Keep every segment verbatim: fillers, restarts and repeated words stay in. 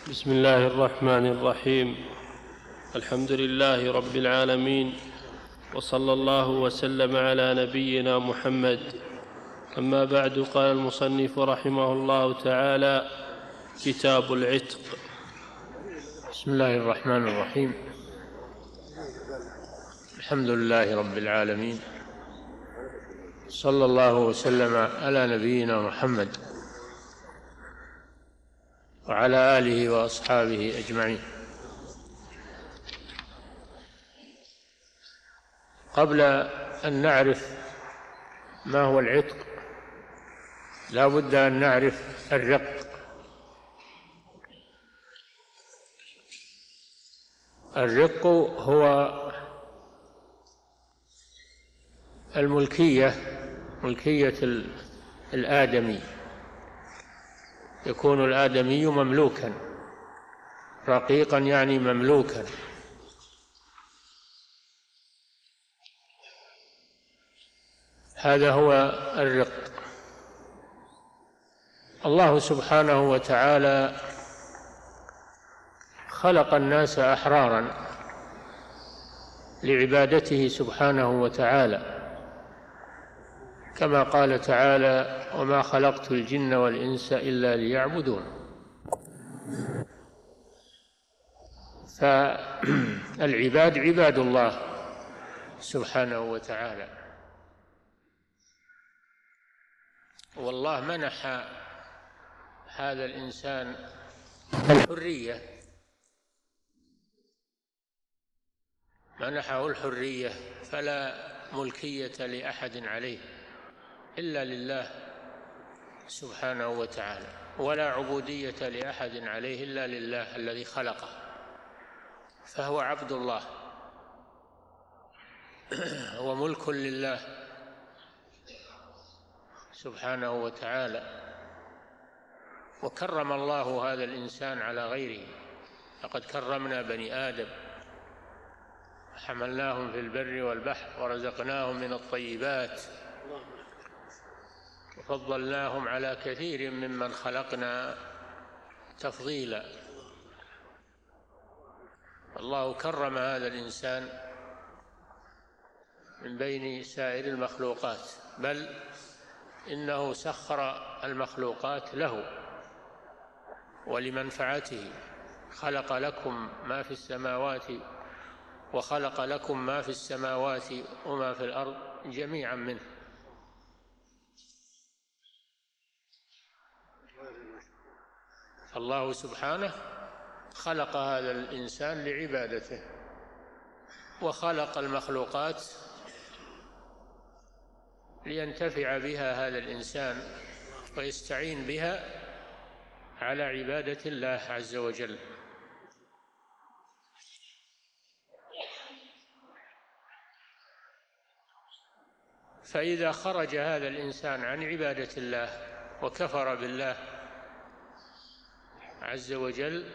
بسم الله الرحمن الرحيم. الحمد لله رب العالمين، وصلى الله وسلم على نبينا محمد. أما بعد، قال المصنف رحمه الله تعالى: كتاب العتق. بسم الله الرحمن الرحيم. الحمد لله رب العالمين، صلى الله وسلم على نبينا محمد وعلى آله وأصحابه أجمعين. قبل أن نعرف ما هو العتق لا بد أن نعرف الرق. الرق هو الملكية، ملكية الآدمي. يكون الآدمي مملوكا، رقيقا يعني مملوكا. هذا هو الرق. الله سبحانه وتعالى خلق الناس أحرارا لعبادته سبحانه وتعالى، كما قال تعالى: وما خلقت الجن والإنس إلا ليعبدون. فالعباد عباد الله سبحانه وتعالى، والله منح هذا الإنسان الحرية، منحه الحرية، فلا ملكية لأحد عليه إلا لله سبحانه وتعالى، ولا عبودية لأحد عليه إلا لله الذي خلقه، فهو عبد الله وملك لله سبحانه وتعالى. وكرم الله هذا الإنسان على غيره. لقد كرمنا بني آدم، حملناهم في البر والبحر، ورزقناهم من الطيبات، وفضلناهم على كثير ممن خلقنا تفضيلا. الله كرم هذا الإنسان من بين سائر المخلوقات، بل إنه سخر المخلوقات له ولمنفعته. خلق لكم ما في السماوات وخلق لكم ما في السماوات وما في الأرض جميعا منه. الله سبحانه خلق هذا الإنسان لعبادته، وخلق المخلوقات لينتفع بها هذا الإنسان ويستعين بها على عبادة الله عز وجل. فإذا خرج هذا الإنسان عن عبادة الله وكفر بالله عز وجل،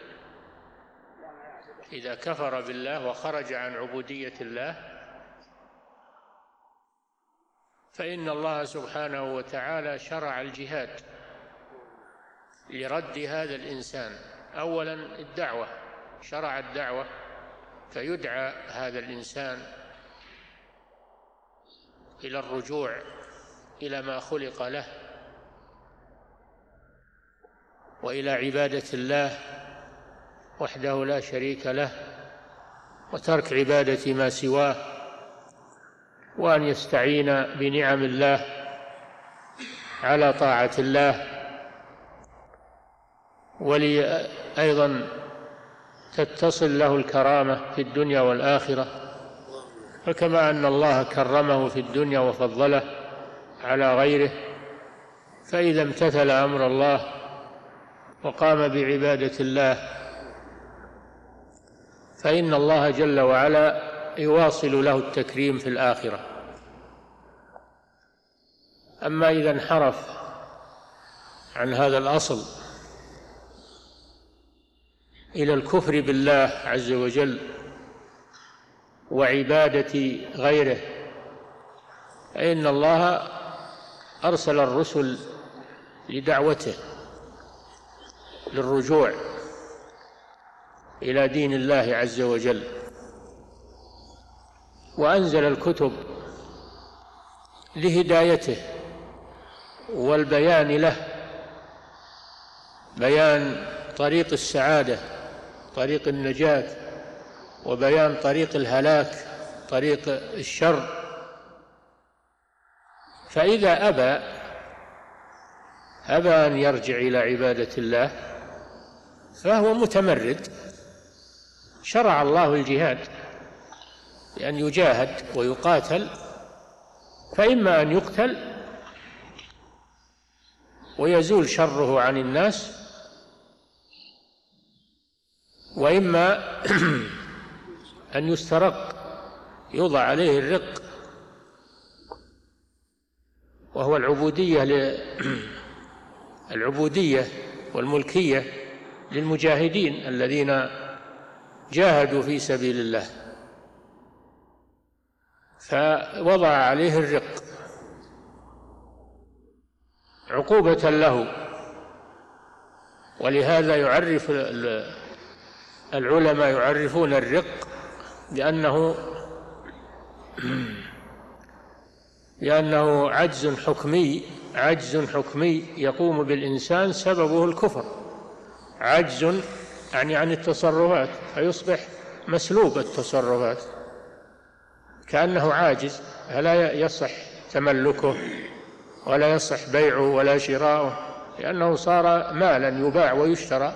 إذا كفر بالله وخرج عن عبودية الله، فإن الله سبحانه وتعالى شرع الجهاد لرد هذا الإنسان. أولا الدعوة، شرع الدعوة، فيدعى هذا الإنسان إلى الرجوع إلى ما خلق له، وإلى عبادة الله وحده لا شريك له، وترك عبادة ما سواه، وأن يستعين بنعم الله على طاعة الله، ولي أيضا تتصل له الكرامة في الدنيا والآخرة. فكما أن الله كرمه في الدنيا وفضله على غيره، فإذا امتثل أمر الله وقام بعبادة الله فإن الله جل وعلا يواصل له التكريم في الآخرة. أما إذا انحرف عن هذا الأصل إلى الكفر بالله عز وجل وعبادة غيره، فإن الله أرسل الرسل لدعوته للرجوع إلى دين الله عز وجل، وأنزل الكتب لهدايته والبيان له، بيان طريق السعادة، طريق النجاة، وبيان طريق الهلاك، طريق الشر. فإذا أبى أبى أن يرجع إلى عبادة الله فهو متمرد. شرع الله الجهاد بأن يجاهد ويقاتل، فإما أن يقتل ويزول شره عن الناس، وإما أن يسترق، يوضع عليه الرق، وهو العبودية العبودية والملكية للمجاهدين الذين جاهدوا في سبيل الله، فوضع عليه الرق عقوبة له. ولهذا يعرف العلماء يعرفون الرق بأنه لأنه عجز حكمي عجز حكمي يقوم بالإنسان سببه الكفر. عجز يعني عن التصرفات، فيصبح مسلوب التصرفات، كأنه عاجز، فلا يصح تملكه ولا يصح بيعه ولا شراؤه، لأنه صار مالا يباع ويشترى،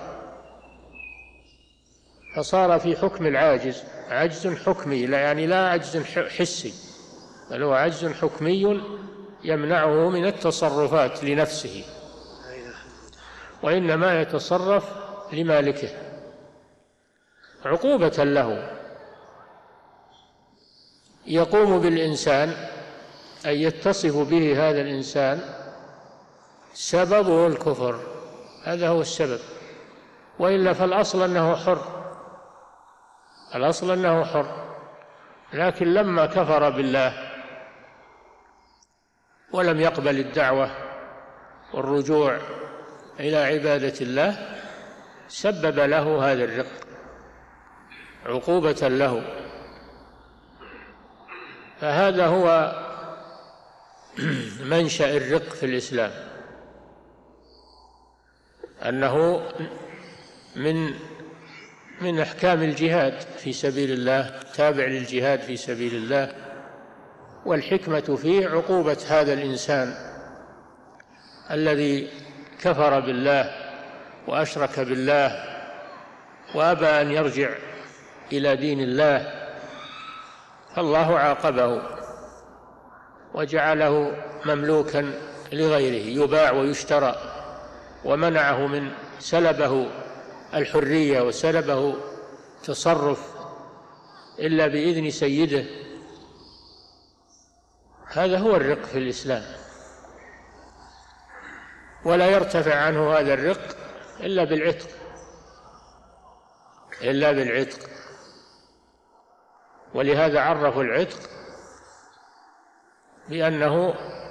فصار في حكم العاجز. عجز حكمي، لا يعني لا عجز حسي، بل هو عجز حكمي يمنعه من التصرفات لنفسه، وإنما يتصرف لمالكه عقوبة له. يقوم بالإنسان أن يتصف به هذا الإنسان سببه الكفر، هذا هو السبب، وإلا فالأصل أنه حر، الأصل أنه حر. لكن لما كفر بالله ولم يقبل الدعوة والرجوع إلى عبادة الله سبب له هذا الرق عقوبة له. فهذا هو منشأ الرق في الإسلام، أنه من من أحكام الجهاد في سبيل الله، تابع للجهاد في سبيل الله، والحكمة فيه عقوبة هذا الإنسان الذي كفر بالله وأشرك بالله وأبى أن يرجع إلى دين الله، فالله عاقبه وجعله مملوكا لغيره يباع ويشترى، ومنعه من سلبه الحرية وسلبه تصرف إلا بإذن سيده. هذا هو الرق في الإسلام، ولا يرتفع عنه هذا الرق إلا بالعتق إلا بالعتق ولهذا عرفوا العتق بأنه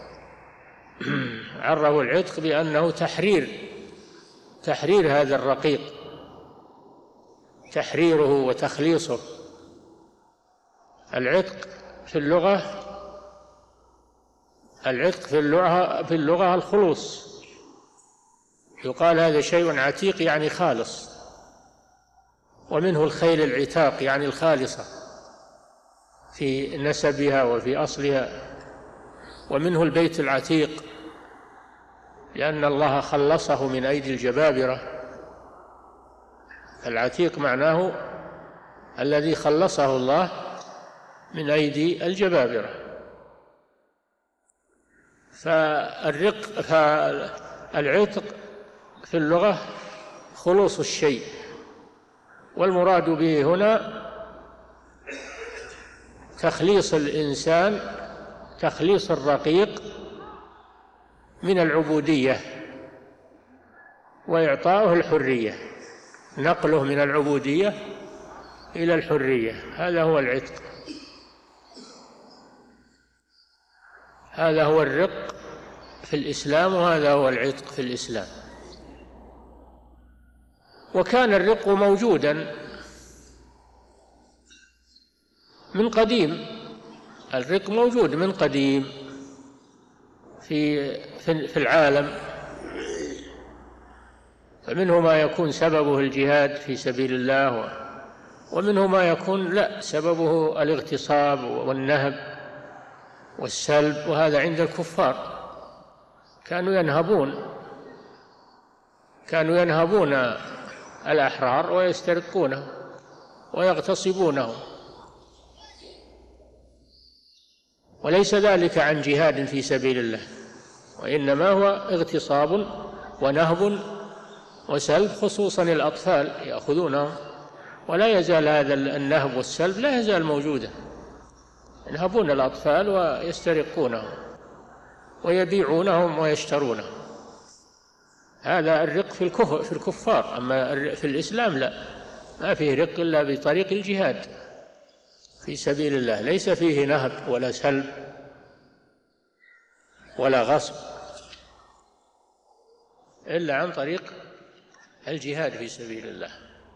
عرفوا العتق بأنه تحرير تحرير هذا الرقيق، تحريره وتخليصه. العتق في اللغة العتق في اللغة في اللغة الخلوص، يقال هذا شيء عتيق يعني خالص، ومنه الخيل العتاق يعني الخالصة في نسبها وفي أصلها، ومنه البيت العتيق لأن الله خلصه من أيدي الجبابرة. العتيق معناه الذي خلصه الله من أيدي الجبابرة. فالرق فالعتق في اللغة خلوص الشيء، والمراد به هنا تخليص الإنسان، تخليص الرقيق من العبودية وإعطاؤه الحرية، نقله من العبودية إلى الحرية، هذا هو العتق، هذا هو الرق في الإسلام، وهذا هو العتق في الإسلام. وكان الرق موجودا من قديم، الرق موجود من قديم في في العالم، فمنه ما يكون سببه الجهاد في سبيل الله، ومنه ما يكون لا سببه الاغتصاب والنهب والسلب، وهذا عند الكفار كانوا ينهبون كانوا ينهبون الأحرار ويسترقونه ويغتصبونه، وليس ذلك عن جهاد في سبيل الله، وإنما هو اغتصاب ونهب وسلب، خصوصا الأطفال يأخذونه، ولا يزال هذا النهب والسلب لا يزال موجودا، ينهبون الأطفال ويسترقونهم ويبيعونهم ويشترونهم. هذا الرق في الكفر في الكفار، أما في الإسلام لا، ما فيه رق إلا بطريق الجهاد في سبيل الله، ليس فيه نهب ولا سلب ولا غصب إلا عن طريق الجهاد في سبيل الله.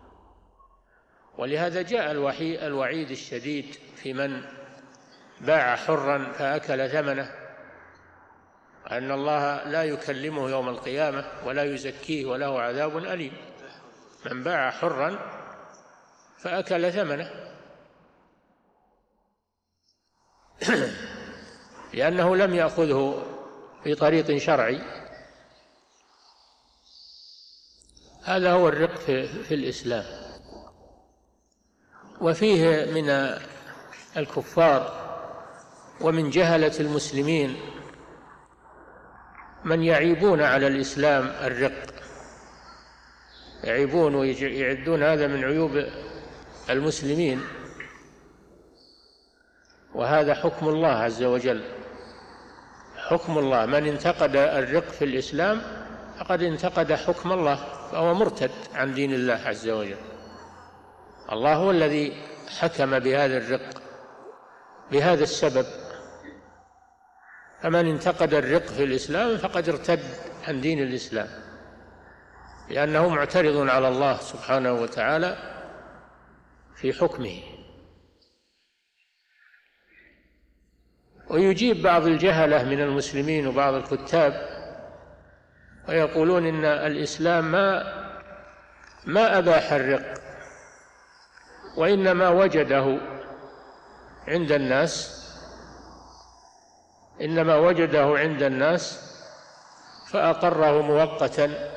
ولهذا جاء الوحي الوعيد الشديد في من باع حرا فأكل ثمنه، أن الله لا يكلمه يوم القيامة ولا يزكيه وله عذاب أليم، من باع حرا فأكل ثمنه لأنه لم يأخذه في طريق شرعي. هذا هو الرق في, في الإسلام. وفيه من الكفار ومن جهلة المسلمين من يعيبون على الإسلام الرق، يعيبون ويعدون هذا من عيوب المسلمين، وهذا حكم الله عز وجل، حكم الله. من انتقد الرق في الإسلام فقد انتقد حكم الله، فهو مرتد عن دين الله عز وجل. الله هو الذي حكم بهذا الرق بهذا السبب، فمن انتقد الرق في الإسلام فقد ارتد عن دين الإسلام، لأنه معترض على الله سبحانه وتعالى في حكمه. ويجيب بعض الجهلة من المسلمين وبعض الكتاب ويقولون إن الإسلام ما ما أباح الرق، وإنما وجده عند الناس إنما وجده عند الناس فأقره مؤقتا،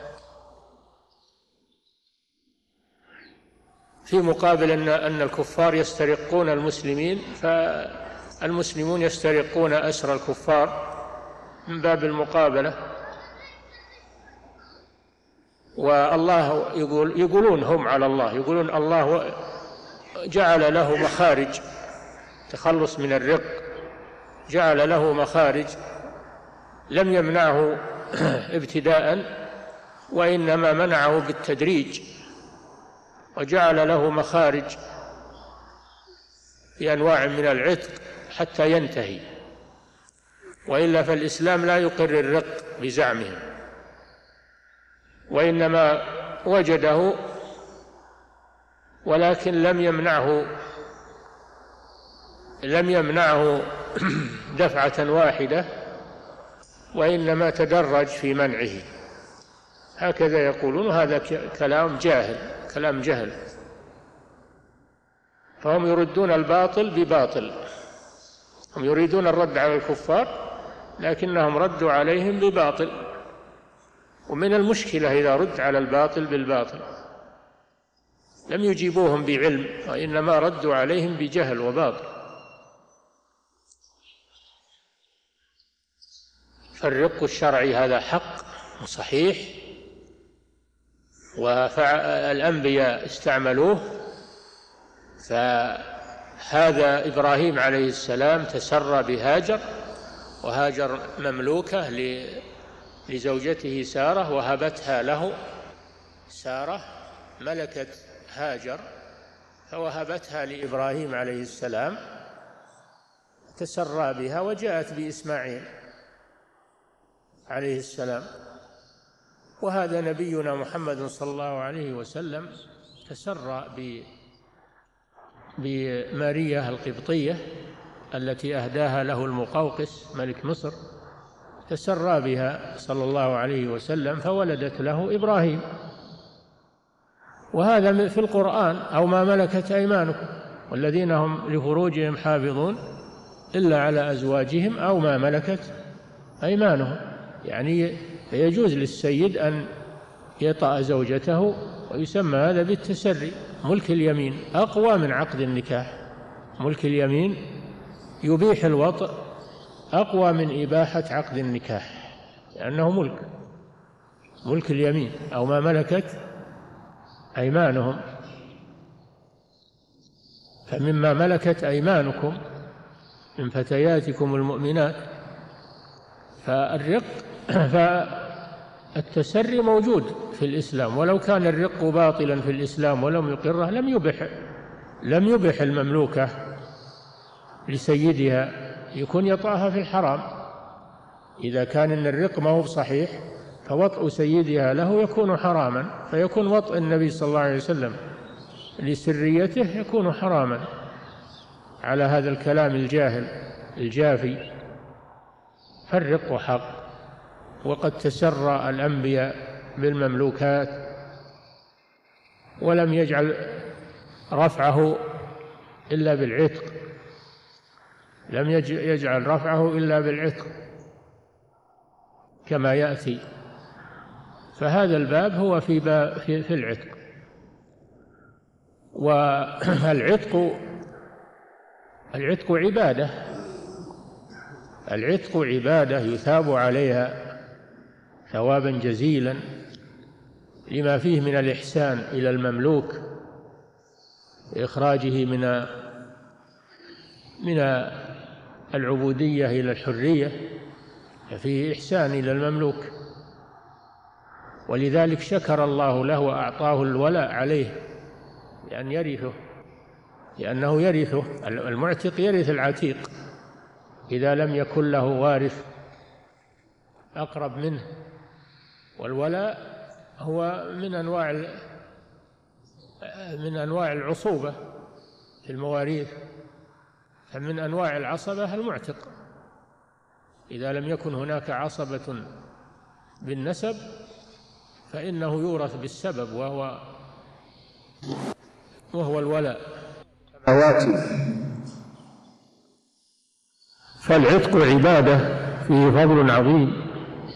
في مقابل أن أن الكفار يسترقون المسلمين، فالمسلمون يسترقون أسر الكفار من باب المقابلة. والله يقول يقولون هم على الله، يقولون الله جعل له مخارج تخلص من الرق، جعل له مخارج لم يمنعه ابتداء، وإنما منعه بالتدريج، وجعل له مخارج في أنواع من العتق حتى ينتهي، وإلا فالإسلام لا يقر الرق بزعمهم، وإنما وجده ولكن لم يمنعه لم يمنعه دفعة واحدة، وإنما تدرج في منعه، هكذا يقولون. هذا كلام جاهل، كلام جهل، فهم يردون الباطل بباطل، هم يريدون الرد على الكفار لكنهم ردوا عليهم بباطل، ومن المشكلة إذا رد على الباطل بالباطل، لم يجيبوهم بعلم وإنما ردوا عليهم بجهل وباطل. فالرق الشرعي هذا حق وصحيح، والأنبياء استعملوه. فهذا إبراهيم عليه السلام تسرى بهاجر، وهاجر مملوكة لزوجته سارة، وهبتها له سارة، ملكت هاجر فوهبتها لإبراهيم عليه السلام، تسرى بها وجاءت بإسماعيل عليه السلام. وهذا نبينا محمد صلى الله عليه وسلم تسرى بماريا القبطية التي أهداها له المقوقس ملك مصر، تسرى بها صلى الله عليه وسلم فولدت له إبراهيم. وهذا في القرآن: أو ما ملكت أيمانكم والذين هم لفروجهم حافظون إلا على أزواجهم أو ما ملكت أيمانهم. يعني يجوز للسيد أن يطأ زوجته، ويسمى هذا بالتسري. ملك اليمين أقوى من عقد النكاح. ملك اليمين يبيح الوطء أقوى من إباحة عقد النكاح، لأنه ملك ملك اليمين أو ما ملكت أيمانهم. فمما ملكت أيمانكم من فتياتكم المؤمنات. فالرق فالتسري موجود في الإسلام، ولو كان الرق باطلا في الإسلام ولم يقره لم يبح لم يبح المملوكة لسيدها يكون يطأها في الحرام. إذا كان إن الرق ما هو صحيح فوطء سيدها له يكون حراما، فيكون وطء النبي صلى الله عليه وسلم لسريته يكون حراما على هذا الكلام الجاهل الجافي. فالرق حق. وقد تسرى الأنبياء بالمملوكات ولم يجعل رفعه إلا بالعتق، لم يجعل رفعه إلا بالعتق كما يأتي. فهذا الباب هو في باب في, في العتق. والعتق العتق عبادة العتق عبادة يثاب عليها ثوابا جزيلا لما فيه من الإحسان إلى المملوك، إخراجه من من العبودية إلى الحرية، فيه إحسان إلى المملوك. ولذلك شكر الله له وأعطاه الولاء عليه لأن يرثه، لأنه يرثه. المعتق يرث العتيق إذا لم يكن له وارث أقرب منه. والولاء هو من أنواع من أنواع العصوبة في المواريث. فمن أنواع العصبة المعتق. إذا لم يكن هناك عصبة بالنسب فإنه يورث بالسبب وهو وهو الولاء. فالعتق عبادة فيه فضل عظيم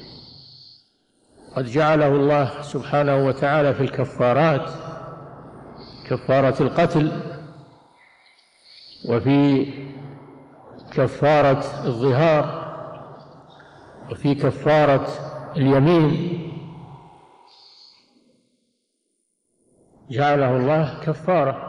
قد جعله الله سبحانه وتعالى في الكفارات: كفارة القتل، وفي كفارة الظهار، وفي كفارة اليمين. جعله الله كفارة.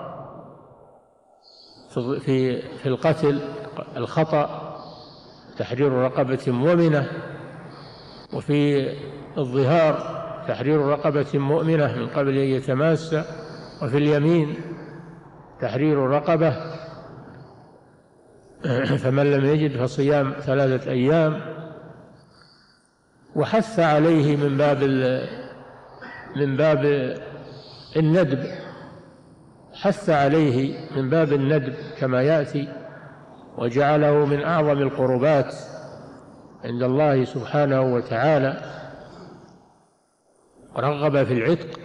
في في القتل الخطأ تحرير رقبة مؤمنة، وفي الظهار تحرير رقبة مؤمنة من قبل أن يتماس، وفي اليمين تحرير رقبة، فمن لم يجد فصيام ثلاثة أيام. وحث عليه من باب من باب الندب، حث عليه من باب الندب كما يأتي، وجعله من أعظم القربات عند الله سبحانه وتعالى. رغب في العتق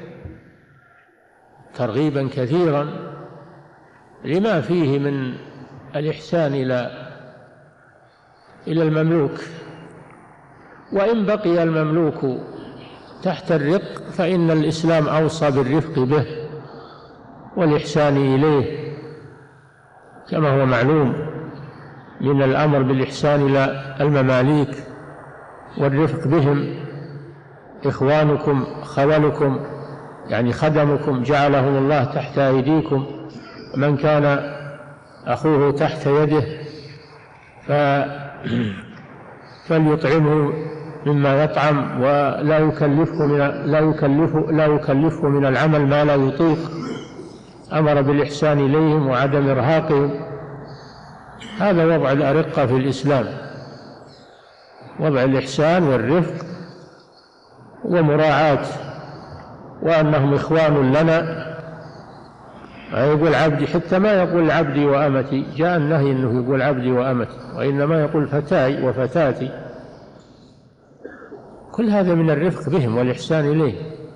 ترغيبا كثيرا لما فيه من الإحسان إلى إلى المملوك. وإن بقي المملوك تحت الرق فإن الإسلام أوصى بالرفق به والإحسان إليه، كما هو معلوم من الأمر بالإحسان إلى المماليك والرفق بهم. إخوانكم خولكم يعني خدمكم جعلهم الله تحت أيديكم، من كان أخوه تحت يده فليطعمه مما يطعم، ولا يكلفه من لا يكلفه لا يكلفه من العمل ما لا يطيق. أمر بالإحسان إليهم وعدم إرهاقهم. هذا وضع الأرقة في الإسلام، وضع الإحسان والرفق ومراعاة وأنهم إخوان لنا يقول عبدي، حتى ما يقول عبدي وأمتي، جاء النهي أنه يقول عبدي وأمتي، وإنما يقول فتاي وفتاتي. كل هذا من الرفق بهم والإحسان إليه.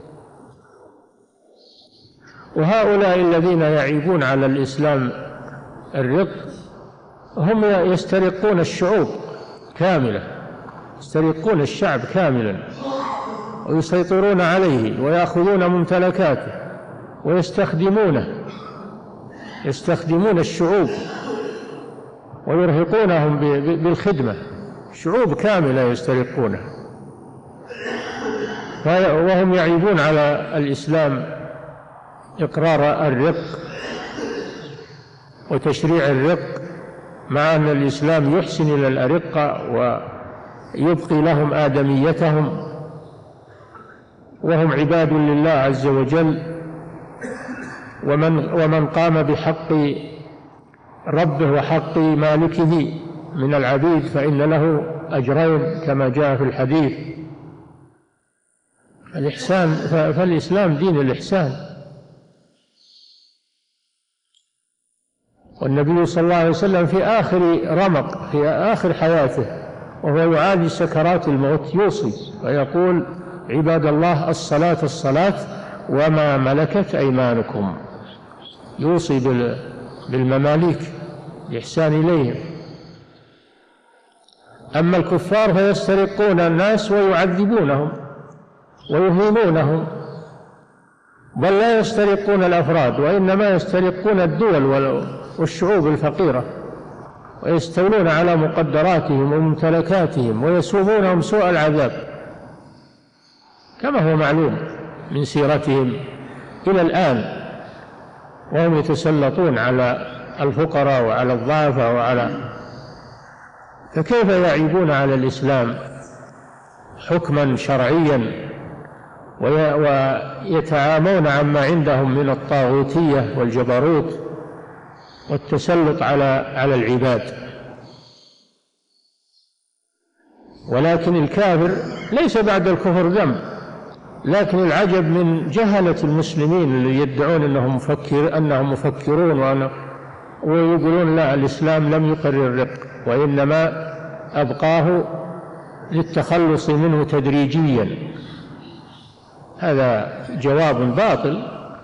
وهؤلاء الذين يعيبون على الإسلام الرق هم يسترقون الشعوب كاملة، يسترقون الشعب كاملا ويسيطرون عليه ويأخذون ممتلكاته ويستخدمونه، يستخدمون الشعوب ويرهقونهم بالخدمة، شعوب كاملة يسترقونه، وهم يعيبون على الإسلام إقرار الرق وتشريع الرق، مع أن الإسلام يحسن إلى الأرقة ويبقي لهم آدميتهم وهم عباد لله عز وجل. ومن, ومن قام بحق ربه وحق مالكه من العبيد فإن له أجرين كما جاء في الحديث. الإحسان، فالإسلام دين الإحسان. والنبي صلى الله عليه وسلم في آخر رمق، في آخر حياته وهو يعالج سكرات الموت، يوصي ويقول: عباد الله، الصلاة الصلاة وما ملكت أيمانكم. يوصي بالمماليك الإحسان إليهم. أما الكفار فيسترقون الناس ويعذبونهم ويهينونهم، بل لا يسترقون الأفراد، وإنما يسترقون الدول والشعوب الفقيرة، ويستولون على مقدراتهم وممتلكاتهم ويسومونهم سوء العذاب، كما هو معلوم من سيرتهم إلى الآن، وهم يتسلطون على الفقراء وعلى الضعفاء وعلى. فكيف يعيبون على الإسلام حكما شرعيا ويتعامون عما عندهم من الطاغوتية والجبروت والتسلط على على العباد؟ ولكن الكافر ليس بعد الكفر ذنب، لكن العجب من جهلة المسلمين اللي يدعون أنهم مفكر أنهم مفكرون وأن ويقولون لا، الإسلام لم يقرر الرق، وإنما أبقاه للتخلص منه تدريجيا. هذا جواب باطل،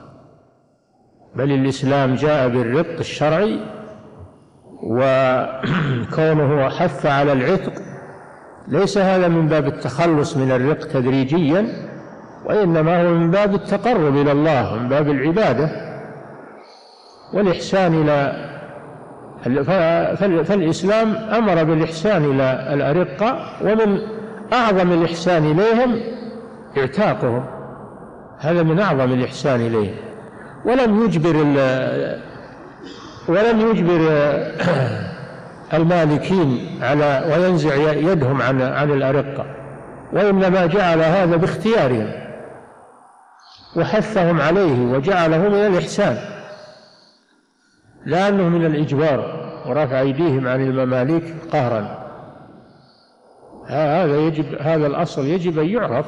بل الإسلام جاء بالرق الشرعي، وكونه حث على العتق ليس هذا من باب التخلص من الرق تدريجيا، وإنما هو من باب التقرب إلى الله، من باب العبادة والإحسان إلى. فالإسلام أمر بالإحسان إلى الأرقة، ومن أعظم الإحسان إليهم اعتاقهم، هذا من أعظم الإحسان إليهم. ولم يجبر ولم يجبر المالكين على وينزع يدهم عن عن الأرقة، وإنما جعل هذا باختيارهم وحثهم عليه وجعله من الإحسان، لأنه من الإجبار ورفع أيديهم عن المماليك قهرا. هذا يجب، هذا الأصل يجب أن يعرف،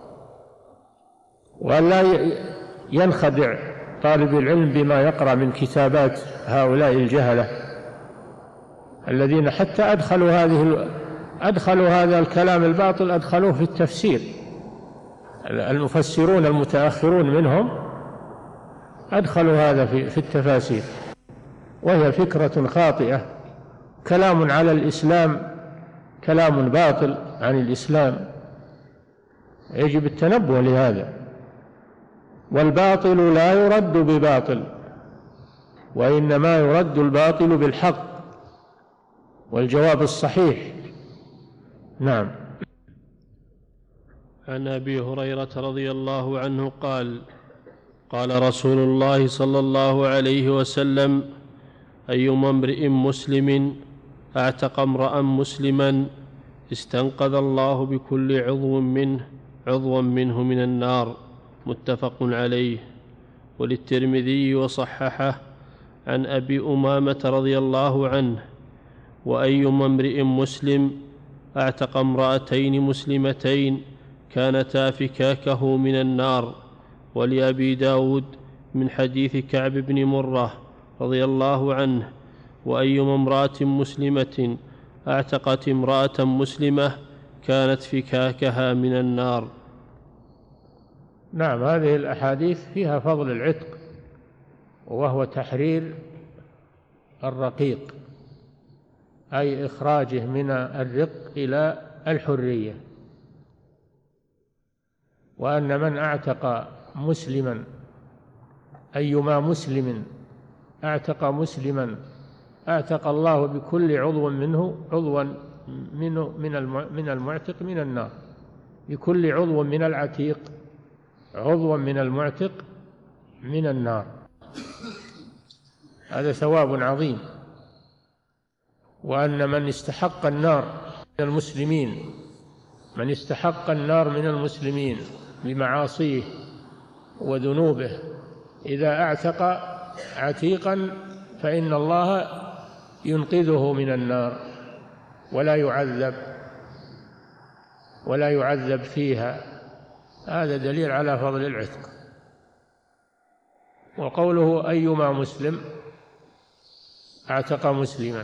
ولا ينخدع طالب العلم بما يقرأ من كتابات هؤلاء الجهلة الذين حتى أدخلوا هذه أدخلوا هذا الكلام الباطل أدخلوه في التفسير. المفسرون المتأخرون منهم أدخلوا هذا في في التفاسير، وهي فكرة خاطئة، كلام على الإسلام كلام باطل عن الإسلام، يجب التنبه لهذا. والباطل لا يرد بباطل، وإنما يرد الباطل بالحق والجواب الصحيح. نعم. عن أبي هريرة رضي الله عنه قال: قال رسول الله صلى الله عليه وسلم: أيما امرئ مسلم أعتق امرأ مسلما استنقذ الله بكل عضو منه عضوا منه من النار. متفق عليه. وللترمذي وصححه عن أبي أمامة رضي الله عنه: وأيما امرئ مسلم أعتق امرأتين مسلمتين كانتا فكاكه من النار. ولأبي داود: من حديث كعب بن مرة رضي الله عنه: وأيما امرأة مسلمة اعتقت امرأة مسلمة كانت فكاكها من النار. نعم، هذه الأحاديث فيها فضل العتق، وهو تحرير الرقيق، أي إخراجه من الرق إلى الحرية، وأن من اعتق مسلما، أيما مسلم اعتق مسلما اعتق الله بكل عضو منه عضوا منه من المعتق من النار، بكل عضو من العتيق عضوا من المعتق من النار. هذا ثواب عظيم. وأن من استحق النار من المسلمين من استحق النار من المسلمين بمعاصيه وذنوبه إذا اعتق عتيقا فإن الله ينقذه من النار ولا يعذب ولا يعذب فيها. هذا دليل على فضل العتق. وقوله أيما مسلم اعتق مسلما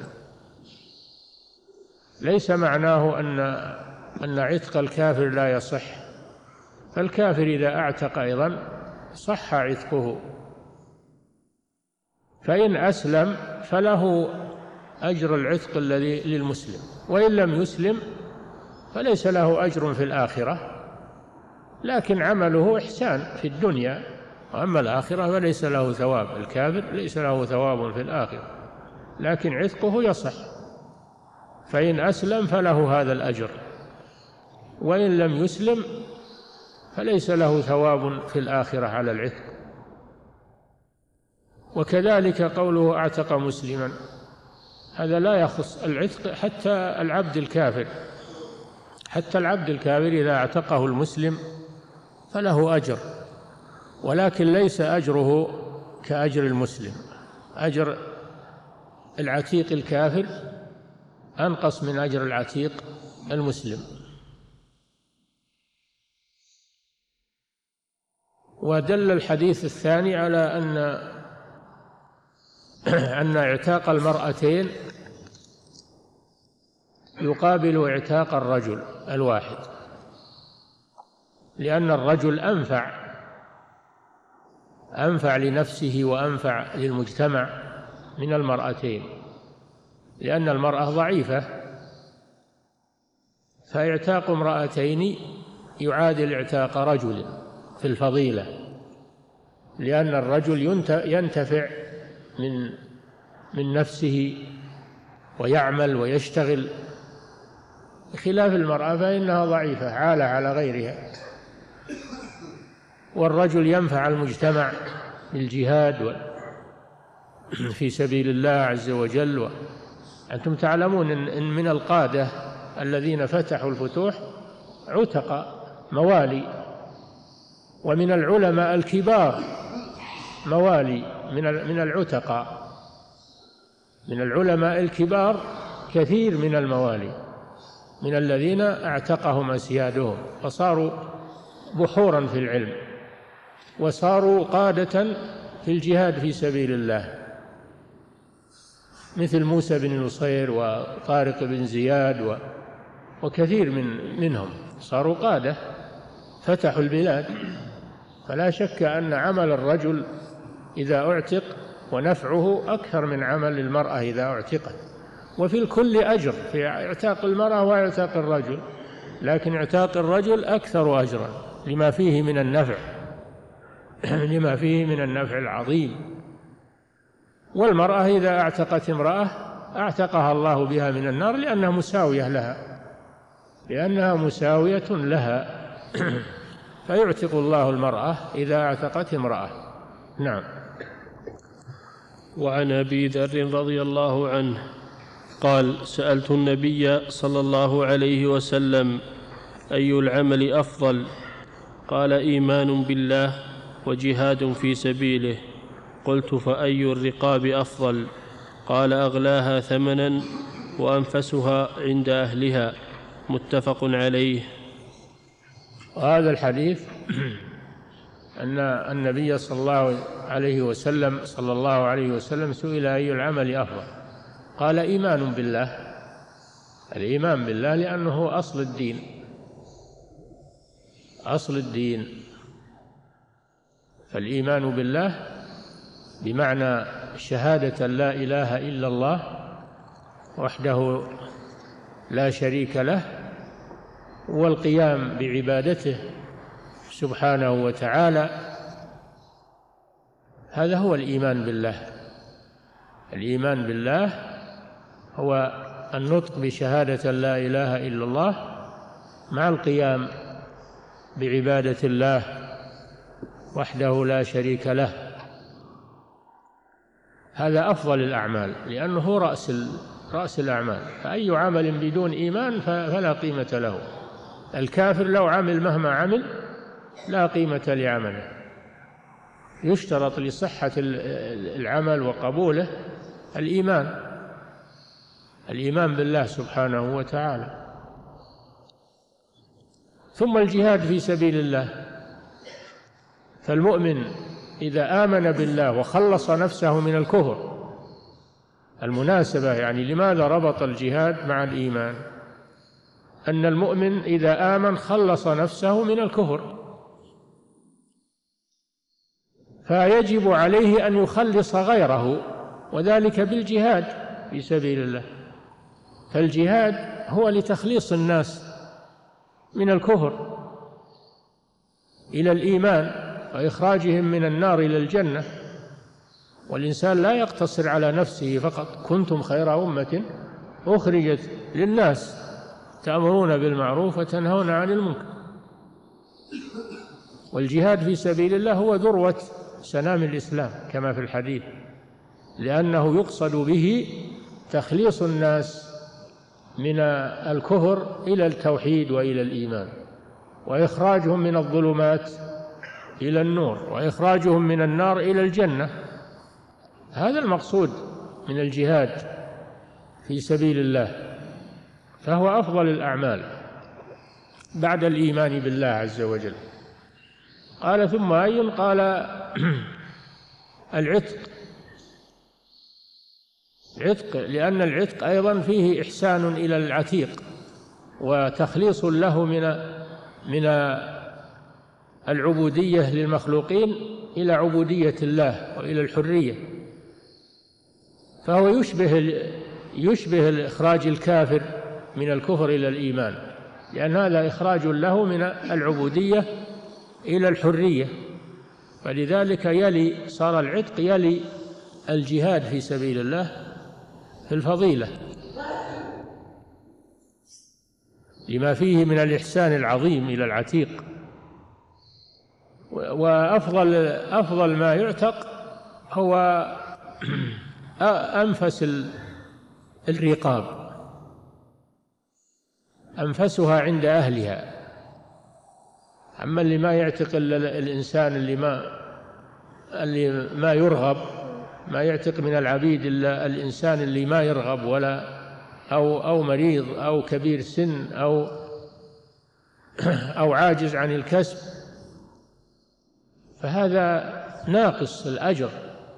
ليس معناه أن أن عتق الكافر لا يصح، فالكافر إذا اعتق أيضا صح عتقه، فإن أسلم فله أجر العتق الذي للمسلم، وإن لم يسلم فليس له أجر في الآخرة، لكن عمله إحسان في الدنيا، وأما الآخرة فليس له ثواب. الكافر ليس له ثواب في الآخرة، لكن عتقه يصح، فإن أسلم فله هذا الأجر، وإن لم يسلم فليس له ثواب في الآخرة على العتق. وكذلك قوله اعتق مسلما، هذا لا يخص العتق، حتى العبد الكافر حتى العبد الكافر إذا اعتقه المسلم فله أجر، ولكن ليس أجره كأجر المسلم. أجر العتيق الكافر أنقص من أجر العتيق المسلم. ودل الحديث الثاني على أن أن اعتاق المرأتين يقابل اعتاق الرجل الواحد، لأن الرجل أنفع أنفع لنفسه وأنفع للمجتمع من المرأتين، لأن المرأة ضعيفة، فاعتاق امرأتين يعادل اعتاق رجل في الفضيلة، لأن الرجل ينتفع من من نفسه ويعمل ويشتغل، خلاف المرأة فإنها ضعيفة عالة على غيرها. والرجل ينفع المجتمع بالجهاد في سبيل الله عز وجل. أنتم تعلمون أن من القادة الذين فتحوا الفتوح عتق موالي، ومن العلماء الكبار موالي من العتقاء، من العلماء الكبار كثير من الموالي من الذين اعتقهم أسيادهم، فصاروا بحورا في العلم، وصاروا قادة في الجهاد في سبيل الله، مثل موسى بن نصير وطارق بن زياد وكثير من منهم صاروا قادة فتحوا البلاد. فلا شك أن عمل الرجل إذا اعتق ونفعه أكثر من عمل المرأة إذا اعتقت، وفي الكل أجر في اعتاق المرأة واعتاق الرجل، لكن اعتاق الرجل أكثر أجرا لما فيه من النفع لما فيه من النفع العظيم. والمرأة إذا اعتقت امرأة اعتقها الله بها من النار، لأنها مساوية لها لأنها مساوية لها فيعتق الله المرأة إذا اعتقت امرأة. نعم. وعن أبي ذر رضي الله عنه قال: سألت النبي صلى الله عليه وسلم: أي العمل أفضل؟ قال: إيمان بالله وجهاد في سبيله. قلت: فأي الرقاب أفضل؟ قال: أغلاها ثمنا وأنفسها عند أهلها. متفق عليه. وهذا الحديث أن النبي صلى الله عليه وسلم صلى الله عليه وسلم سئل أي العمل أفضل؟ قال إيمان بالله. الإيمان بالله لأنه أصل الدين، أصل الدين. فالإيمان بالله بمعنى شهادة لا إله إلا الله وحده لا شريك له، والقيام بعبادته سبحانه وتعالى، هذا هو الإيمان بالله. الإيمان بالله هو النطق بشهادة لا إله إلا الله مع القيام بعبادة الله وحده لا شريك له. هذا أفضل الأعمال لأنه رأس رأس الأعمال، فأي عمل بدون إيمان فلا قيمة له. الكافر لو عمل مهما عمل لا قيمة لعمله. يشترط لصحة العمل وقبوله الإيمان، الإيمان بالله سبحانه وتعالى. ثم الجهاد في سبيل الله. فالمؤمن إذا آمن بالله وخلص نفسه من الكفر، المناسبة يعني لماذا ربط الجهاد مع الإيمان؟ أن المؤمن إذا آمن خلص نفسه من الكفر، فيجب عليه أن يخلص غيره، وذلك بالجهاد في سبيل الله. فالجهاد هو لتخليص الناس من الكفر إلى الإيمان وإخراجهم من النار إلى الجنة. والإنسان لا يقتصر على نفسه فقط. كنتم خير أمة أخرجت للناس تأمرون بالمعروف وتنهون عن المنكر. والجهاد في سبيل الله هو ذروة سنام الإسلام كما في الحديث، لأنه يقصد به تخليص الناس من الكفر إلى التوحيد وإلى الإيمان، وإخراجهم من الظلمات إلى النور، وإخراجهم من النار إلى الجنة. هذا المقصود من الجهاد في سبيل الله، فهو أفضل الأعمال بعد الإيمان بالله عز وجل. قال ثم أي؟ قال العتق. عتق لأن العتق أيضا فيه إحسان إلى العتيق وتخليص له من من العبودية للمخلوقين إلى عبودية الله وإلى الحرية. فهو يشبه يشبه الإخراج الكافر من الكفر إلى الإيمان، لأن هذا إخراج له من العبودية إلى الحرية. فلذلك يلي صار العتق يلي الجهاد في سبيل الله في الفضيلة، لما فيه من الإحسان العظيم إلى العتيق. وأفضل أفضل ما يعتق هو أنفس الرقاب، أنفسها عند أهلها. أما اللي ما يعتق إلا الإنسان اللي ما اللي ما يرغب، ما يعتق من العبيد إلا الإنسان اللي ما يرغب ولا أو أو مريض أو كبير سن أو أو عاجز عن الكسب، فهذا ناقص الأجر،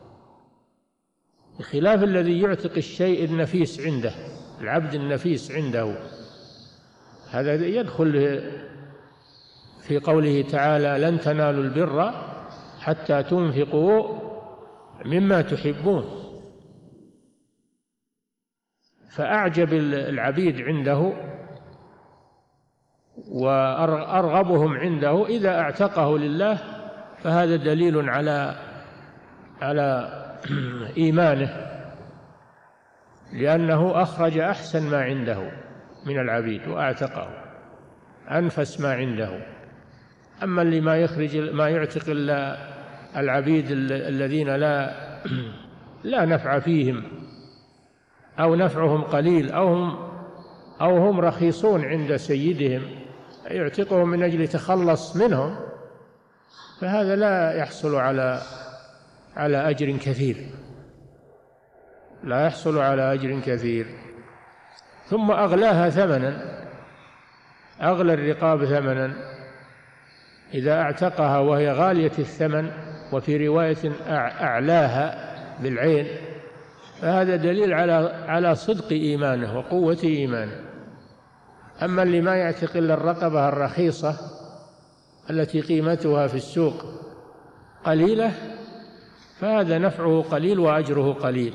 بخلاف الذي يعتق الشيء النفيس عنده، العبد النفيس عنده. هذا يدخل في قوله تعالى لن تنالوا البر حتى تنفقوا مما تحبون. فأعجب العبيد عنده وأرغبهم عنده إذا اعتقه لله، فهذا دليل على على إيمانه، لأنه أخرج أحسن ما عنده من العبيد وأعتقه، أنفس ما عنده. أما اللي ما يخرج ما يعتق إلا العبيد الذين لا لا نفع فيهم أو نفعهم قليل أو هم أو هم رخيصون عند سيدهم، يعتقهم من أجل يتخلص منهم، فهذا لا يحصل على على أجر كثير، لا يحصل على أجر كثير. ثم أغلاها ثمنا، أغلى الرقاب ثمنا إذا اعتقها وهي غالية الثمن، وفي رواية أعلاها بالعين، فهذا دليل على على صدق إيمانه وقوة إيمانه. أما اللي ما يعتق إلا الرقبة الرخيصة التي قيمتها في السوق قليلة، فهذا نفعه قليل وأجره قليل.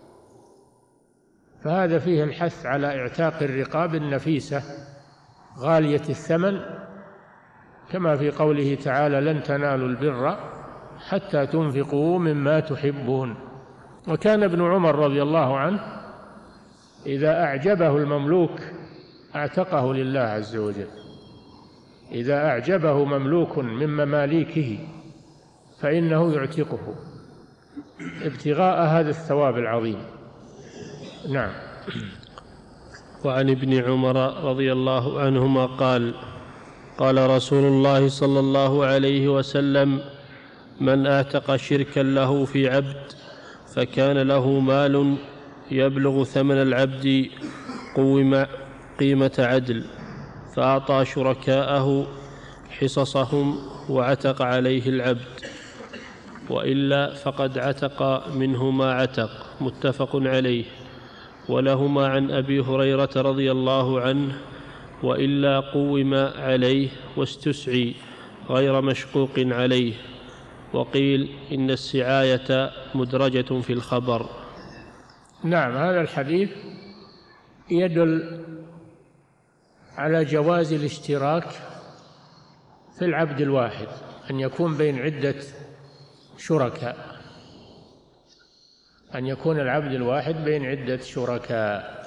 فهذا فيه الحث على اعتاق الرقاب النفيسة غالية الثمن، كما في قوله تعالى: لن تنالوا البر حتى تنفقوا مما تحبون. وكان ابن عمر رضي الله عنه إذا أعجبه المملوك اعتقه لله عز وجل. إذا أعجبه مملوك من مماليكه فإنه يعتقه ابتغاء هذا الثواب العظيم. نعم. وعن ابن عمر رضي الله عنهما قال: قال رسول الله صلى الله عليه وسلم: من اعتق شركا له في عبد فكان له مال يبلغ ثمن العبد قوم قيمة عدل، فأعطى شركاءه حصصهم وعتق عليه العبد، وإلا فقد عتق منه ما عتق. متفق عليه. ولهما عن أبي هريرة رضي الله عنه: وإلا قوم عليه واستسعي غير مشقوق عليه. وقيل إن السعاية مدرجة في الخبر. نعم، هذا الحديث يدل على جواز الاشتراك في العبد الواحد، أن يكون بين عدة شركاء، أن يكون العبد الواحد بين عدة شركاء.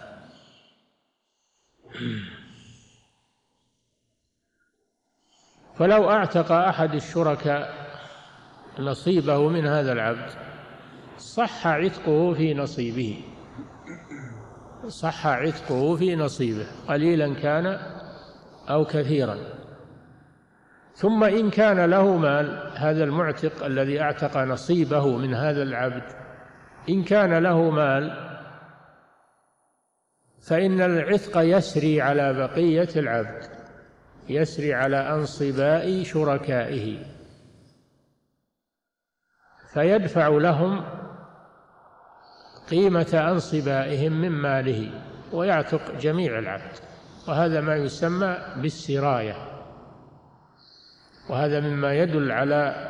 فلو اعتق أحد الشركاء نصيبه من هذا العبد صح عتقه في نصيبه، صح عتقه في نصيبه قليلا كان أو كثيرا. ثم إن كان له مال، هذا المعتق الذي اعتق نصيبه من هذا العبد، إن كان له مال فإن العتق يسري على بقية العبد، يسري على أنصباء شركائه، فيدفع لهم قيمة أنصبائهم من ماله ويعتق جميع العبد. وهذا ما يسمى بالسراية، وهذا مما يدل على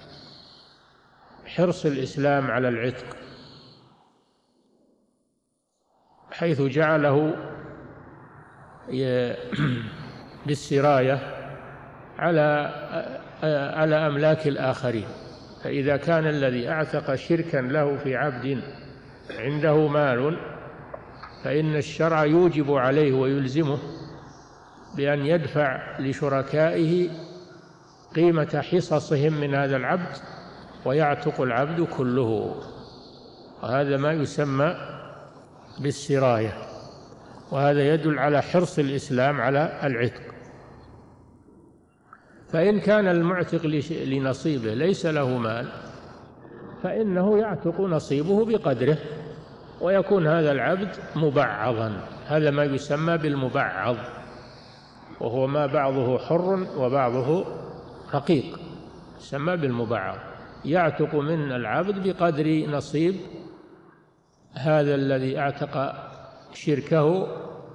حرص الإسلام على العتق، حيث جعله بالسراية على على أملاك الآخرين. فإذا كان الذي اعتق شركا له في عبد عنده مال، فإن الشرع يوجب عليه ويلزمه بأن يدفع لشركائه قيمة حصصهم من هذا العبد ويعتق العبد كله. وهذا ما يسمى بالسراية، وهذا يدل على حرص الإسلام على العتق. فإن كان المعتق لنصيبه ليس له مال فإنه يعتق نصيبه بقدره، ويكون هذا العبد مبعضا. هذا ما يسمى بالمبعض، وهو ما بعضه حر وبعضه رقيق، يسمى بالمبعض. يعتق من العبد بقدر نصيب هذا الذي اعتق شركه،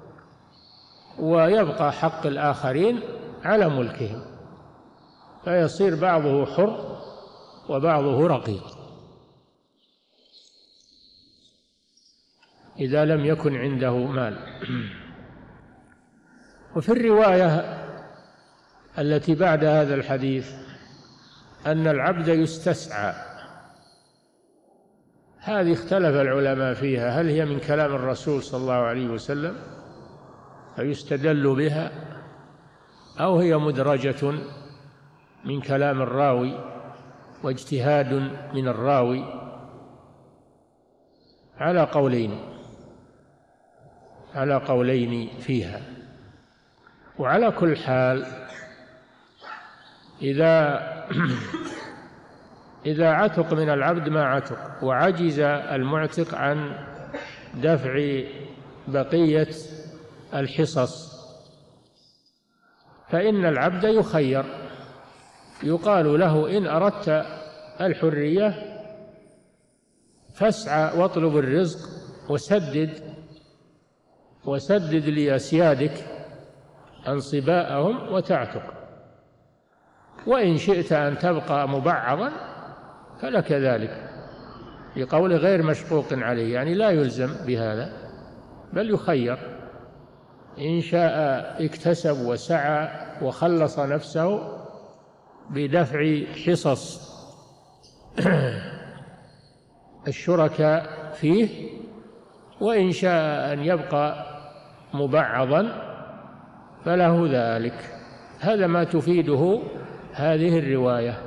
ويبقى حق الآخرين على ملكهم، فيصير بعضه حر وبعضه رقيق إذا لم يكن عنده مال. وفي الرواية التي بعد هذا الحديث أن العبد يستسعى، هذه اختلف العلماء فيها، هل هي من كلام الرسول صلى الله عليه وسلم فيستدل بها، أو هي مدرجة من كلام الراوي واجتهاد من الراوي؟ على قولين على قولين فيها. وعلى كل حال إذا إذا عتق من العبد ما عتق وعجز المعتق عن دفع بقية الحصص، فإن العبد يخير يقال له: إن أردت الحرية فاسعى واطلب الرزق وسدد وسدد لأسيادك أنصباءهم وتعتق، وإن شئت أن تبقى مبعضا فلك ذلك، لقول غير مشقوق عليه، يعني لا يلزم بهذا بل يخير، إن شاء اكتسب وسعى وخلص نفسه بدفع حصص الشركاء فيه، وإن شاء أن يبقى مبعضا فله ذلك. هذا ما تفيده هذه الرواية.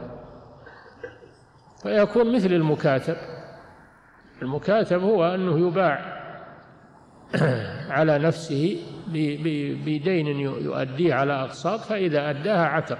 فيكون مثل المكاتب. المكاتب هو أنه يباع على نفسه بدين يؤديه على أقساط، فإذا أداها عتق.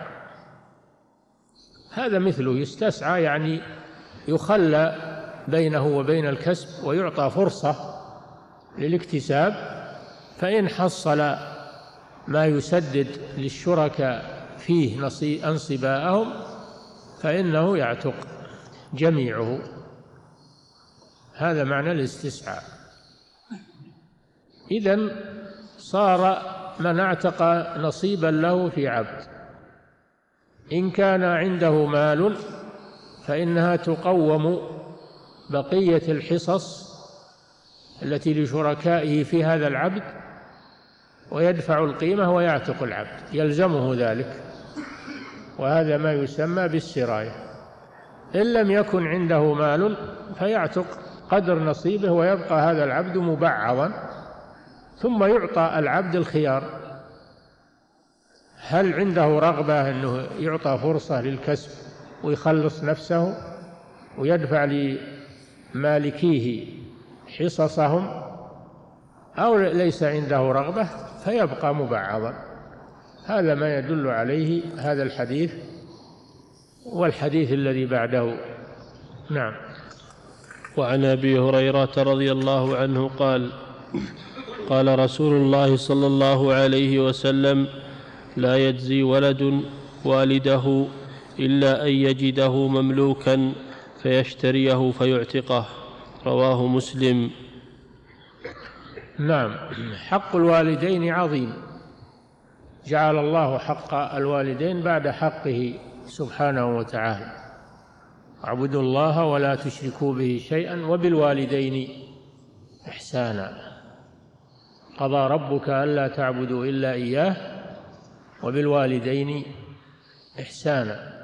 هذا مثله، يستسعى يعني يخلى بينه وبين الكسب ويعطى فرصة للاكتساب، فإن حصل ما يسدد للشركاء فيه أنصباءهم فإنه يعتق جميعه. هذا معنى الاستسعاء. إذن صار من اعتق نصيبا له في عبد، إن كان عنده مال فإنها تقوم بقية الحصص التي لشركائه في هذا العبد ويدفع القيمة ويعتق العبد، يلزمه ذلك، وهذا ما يسمى بالسراية. إن لم يكن عنده مال فيعتق قدر نصيبه ويبقى هذا العبد مبعضا، ثم يعطى العبد الخيار: هل عنده رغبة أنه يعطى فرصة للكسب ويخلص نفسه ويدفع لمالكيه حصصهم، أو ليس عنده رغبة فيبقى مبعضا. هذا ما يدل عليه هذا الحديث والحديث الذي بعده. نعم. وعن أبي هريرة رضي الله عنه قال: قال رسول الله صلى الله عليه وسلم: لا يجزي ولد والده إلا أن يجده مملوكا فيشتريه فيعتقه. رواه مسلم. نعم. حق الوالدين عظيم، جعل الله حق الوالدين بعد حقه سبحانه وتعالى: اعبدوا الله ولا تشركوا به شيئا وبالوالدين إحسانا. قضى ربك ألا تعبدوا إلا إياه وبالوالدين إحسانا.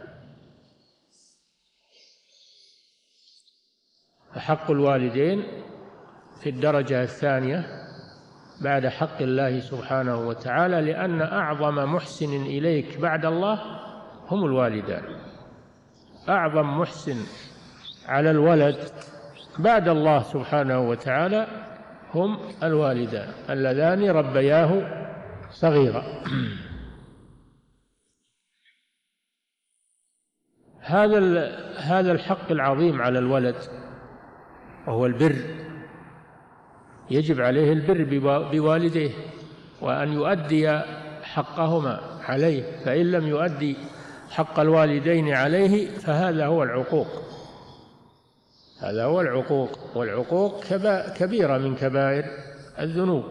فحق الوالدين في الدرجة الثانية بعد حق الله سبحانه وتعالى، لأن أعظم محسن إليك بعد الله هم الوالدان. أعظم محسن على الولد بعد الله سبحانه وتعالى هم الوالدان اللذان ربياه صغيرا. هذا هذا الحق العظيم على الولد وهو البر، يجب عليه البر بوالديه وأن يؤدي حقهما عليه، فإن لم يؤدي حق الوالدين عليه فهذا هو العقوق. هذا هو العقوق، والعقوق كبيرة من كبائر الذنوب.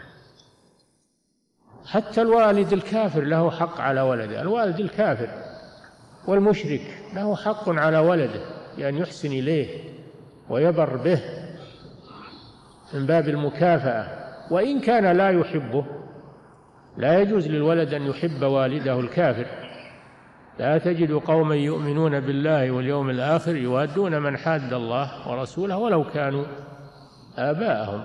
حتى الوالد الكافر له حق على ولده، الوالد الكافر والمشرك له حق على ولده بأن يحسن إليه ويبر به من باب المكافأة، وإن كان لا يحبه. لا يجوز للولد أن يحب والده الكافر. لا تجد قوما يؤمنون بالله واليوم الآخر يوادون من حاد الله ورسوله ولو كانوا آباءهم.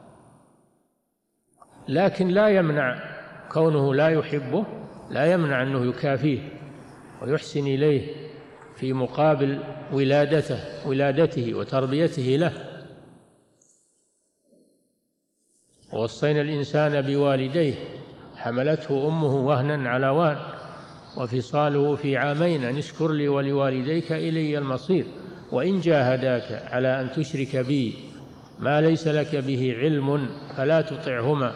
لكن لا يمنع كونه لا يحبه، لا يمنع أنه يكافيه ويحسن إليه في مقابل ولادته ولادته وتربيته له. ووصينا الإنسان بوالديه حملته أمه وهنا على وهن وفصاله في عامين أن اشكر لي ولوالديك إلي المصير وإن جاهداك على أن تشرك بي ما ليس لك به علم فلا تطعهما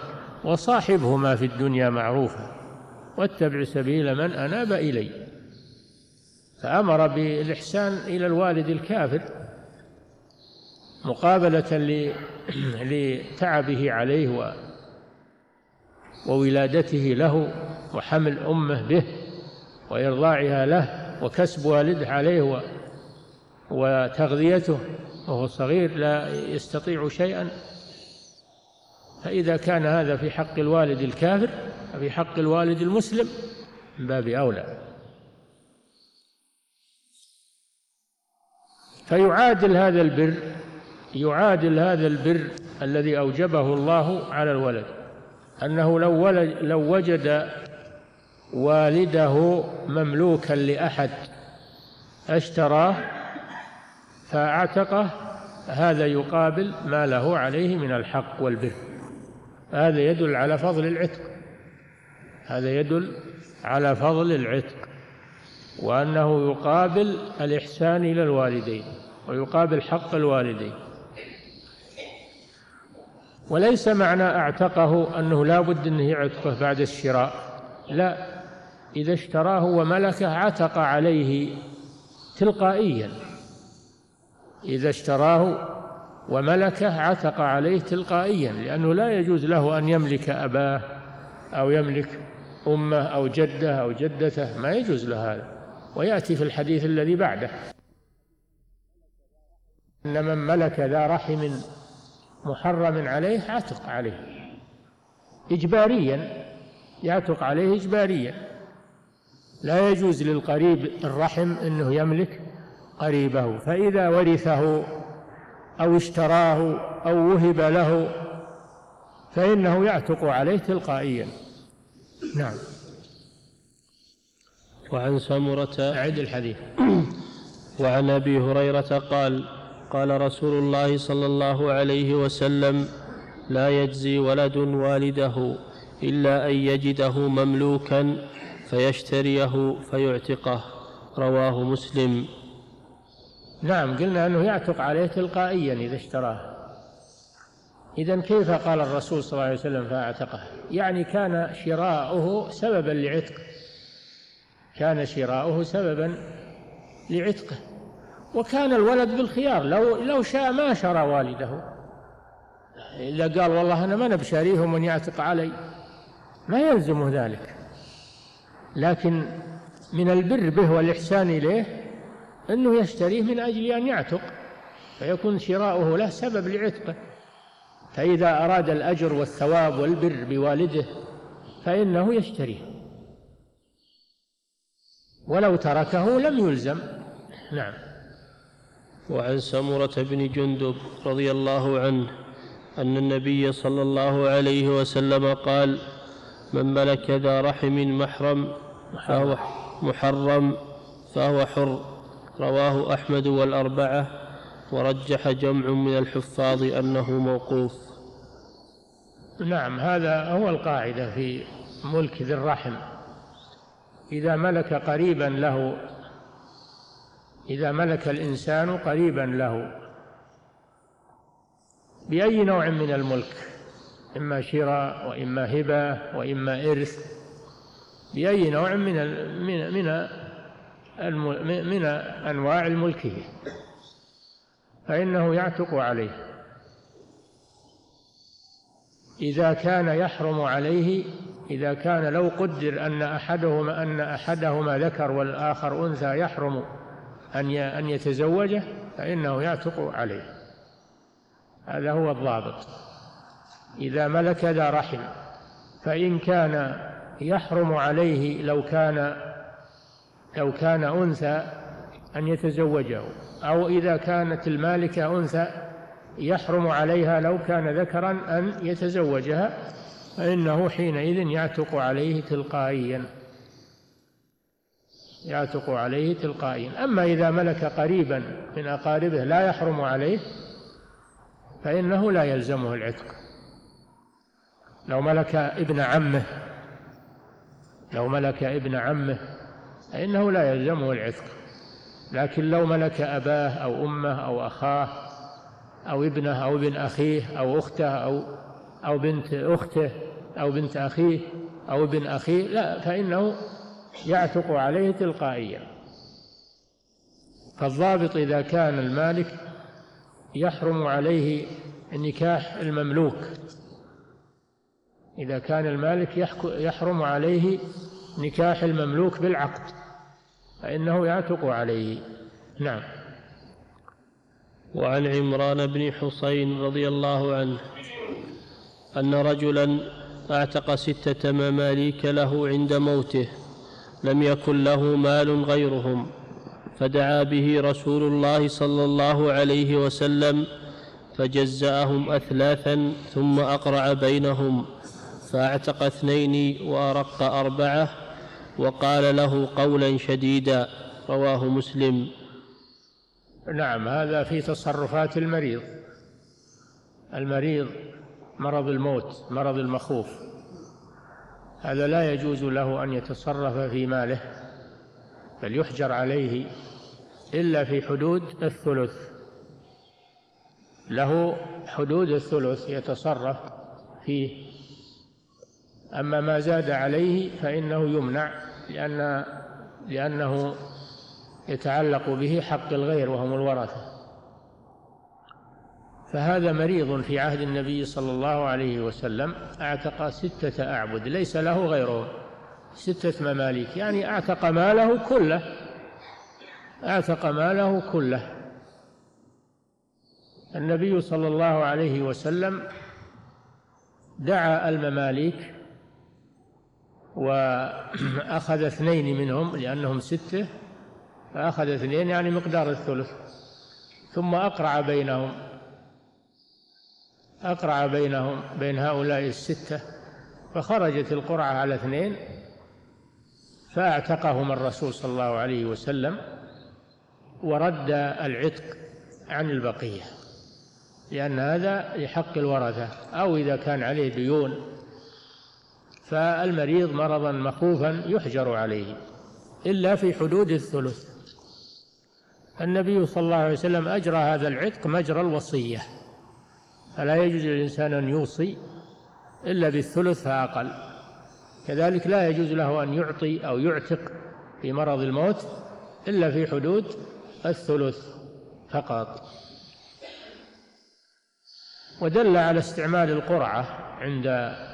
وصاحبهما في الدنيا معروفا واتبع سبيل من أناب إلي. فأمر بالإحسان إلى الوالد الكافر مقابلة لتعبه عليه وولادته له وحمل أمه به وإرضاعها له وكسب والده عليه وتغذيته وهو صغير لا يستطيع شيئا. فإذا كان هذا في حق الوالد الكافر ففي حق الوالد المسلم من باب أولى. فيعادل هذا البر يعادل هذا البر الذي أوجبه الله على الولد، أنه لو, ولد لو وجد والده مملوكا لأحد اشتراه فاعتقه، هذا يقابل ما له عليه من الحق والبر. هذا يدل على فضل العتق هذا يدل على فضل العتق وأنه يقابل الإحسان إلى الوالدين ويقابل حق الوالدين. وليس معنى اعتقه أنه لا بد أنه يعتقه بعد الشراء، لا، إذا اشتراه وملكه عتق عليه تلقائيا إذا اشتراه وملكه عتق عليه تلقائيا، لأنه لا يجوز له أن يملك أباه أو يملك أمه أو جده أو جدته، ما يجوز له هذا. ويأتي في الحديث الذي بعده أن من ملك ذا رحم محرم عليه عتق عليه إجباريا، يعتق عليه إجباريا. لا يجوز للقريب الرحم أنه يملك قريبه، فإذا ورثه أو اشتراه أو وهب له فإنه يعتق عليه تلقائيا. نعم. وعن سمرة أعد الحديث. وعن أبي هريرة قال قال رسول الله صلى الله عليه وسلم: لا يجزي ولد والده إلا أن يجده مملوكا فيشتريه فيعتقه. رواه مسلم. نعم، قلنا أنه يعتق عليه تلقائيا إذا اشتراه. إذن كيف قال الرسول صلى الله عليه وسلم فاعتقه؟ يعني كان شراؤه سببا لعتقه كان شراؤه سببا لعتقه وكان الولد بالخيار، لو لو شاء ما شرى والده، إلا قال والله أنا ما أنا بشاريه ومن يعتق علي، ما يلزمه ذلك. لكن من البر به والإحسان إليه أنه يشتريه من أجل أن يعتق، فيكون شراؤه له سبب لعتقه. فإذا أراد الأجر والثواب والبر بوالده فإنه يشتريه، ولو تركه لم يلزم. نعم. وعن سمرة بن جندب رضي الله عنه أن النبي صلى الله عليه وسلم قال: من ملك ذا رحم محرم فهو محرم فهو حر. رواه أحمد والأربعة، ورجح جمع من الحفاظ أنه موقوف. نعم، هذا هو القاعدة في ملك ذي الرحم. إذا ملك قريبا له إذا ملك الإنسان قريبا له بأي نوع من الملك، إما شراء وإما هبة وإما إرث، بأي نوع من من من من أنواع الملكه، فإنه يعتق عليه. إذا كان يحرم عليه إذا كان لو قدر أن أحدهما أن أحدهما ذكر والآخر أنثى يحرم أن أن يتزوجه فإنه يعتق عليه. هذا هو الضابط. إذا ملك ذا رحم، فإن كان يحرم عليه لو كان لو كان أنثى أن يتزوجه، أو إذا كانت المالكة أنثى يحرم عليها لو كان ذكرا أن يتزوجها، فإنه حينئذ يعتق عليه تلقائيا يعتق عليه تلقائيا. أما إذا ملك قريبا من أقاربه لا يحرم عليه فإنه لا يلزمه العتق. لو ملك ابن عمه لو ملك ابن عمه فإنه لا يلزمه العتق. لكن لو ملك أباه أو أمه أو أخاه أو ابنه أو ابن أخيه أو أخته أو أو بنت أخته أو بنت أخيه أو ابن أخيه، لا، فإنه يعتق عليه تلقائيا. فالضابط إذا كان المالك يحرم عليه نكاح المملوك، إذا كان المالك يحرم عليه نكاح المملوك بالعقد فإنه يعتق عليه. نعم. وعن عمران بن حصين رضي الله عنه أن رجلا أعتق ستة مماليك له عند موته لم يكن له مال غيرهم، فدعا به رسول الله صلى الله عليه وسلم فجزأهم أثلاثا ثم أقرع بينهم، فأعتق اثنين وأرق أربعة، وقال له قولا شديدا. رواه مسلم. نعم. هذا في تصرفات المريض. المريض مرض الموت، مرض المخوف، هذا لا يجوز له أن يتصرف في ماله، بل يحجر عليه إلا في حدود الثلث. له حدود الثلث يتصرف فيه، أما ما زاد عليه فإنه يمنع، لأن لأنه يتعلق به حق الغير وهم الورثة. فهذا مريض في عهد النبي صلى الله عليه وسلم أعتق ستة أعبد ليس له غيره، ستة مماليك، يعني أعتق ماله كله، أعتق ماله كله. النبي صلى الله عليه وسلم دعا المماليك وأخذ اثنين منهم لأنهم ستة، فأخذ اثنين يعني مقدار الثلث، ثم أقرع بينهم أقرع بينهم بين هؤلاء الستة، فخرجت القرعة على اثنين، فأعتقهم الرسول صلى الله عليه وسلم ورد العتق عن البقية، لأن هذا لحق الورثة، أو إذا كان عليه ديون، فالمريض مرضا مخوفا يحجر عليه إلا في حدود الثلث. النبي صلى الله عليه وسلم أجرى هذا العتق مجرى الوصية، فلا يجوز للإنسان أن يوصي إلا بالثلث فأقل. كذلك لا يجوز له أن يعطي أو يعتق في مرض الموت إلا في حدود الثلث فقط. ودل على استعمال القرعة عند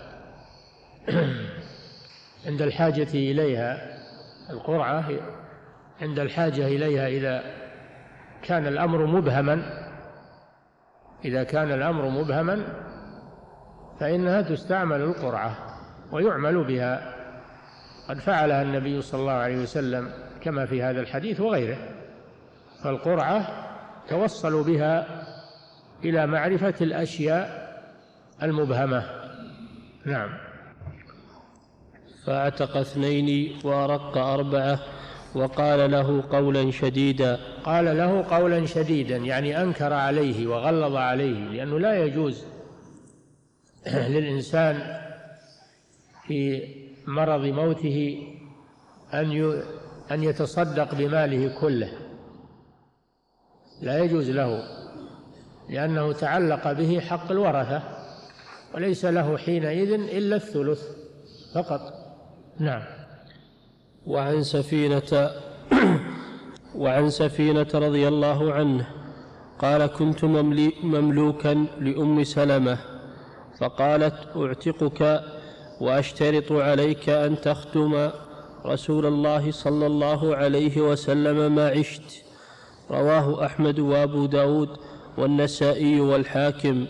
عند الحاجة إليها، القرعة عند الحاجة إليها إذا كان الأمر مبهما، إذا كان الأمر مبهما فإنها تستعمل القرعة ويعمل بها. قد فعلها النبي صلى الله عليه وسلم كما في هذا الحديث وغيره، فالقرعة توصل بها إلى معرفة الأشياء المبهمة. نعم. فأعتق اثنين وأرق أربعة، وقال له قولا شديدا. قال له قولا شديدا يعني أنكر عليه وغلظ عليه، لأنه لا يجوز للإنسان في مرض موته أن أن يتصدق بماله كله، لا يجوز له، لأنه تعلق به حق الورثة، وليس له حينئذ إلا الثلث فقط. نعم. وعن سفينة وعن سفينة رضي الله عنه قال: كنت مملوكا لأم سلمة، فقالت: أعتقك وأشترط عليك أن تخدم رسول الله صلى الله عليه وسلم ما عشت. رواه أحمد وأبو داود والنسائي والحاكم.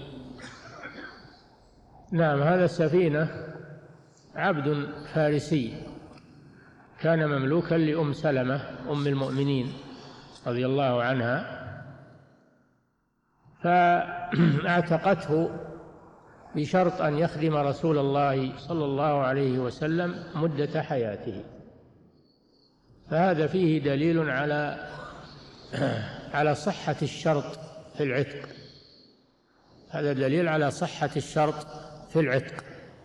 نعم. هذا السفينة عبد فارسي كان مملوكا لأم سلمة أم المؤمنين رضي الله عنها، فاعتقته بشرط أن يخدم رسول الله صلى الله عليه وسلم مدة حياته. فهذا فيه دليل على على صحة الشرط في العتق، هذا دليل على صحة الشرط في العتق.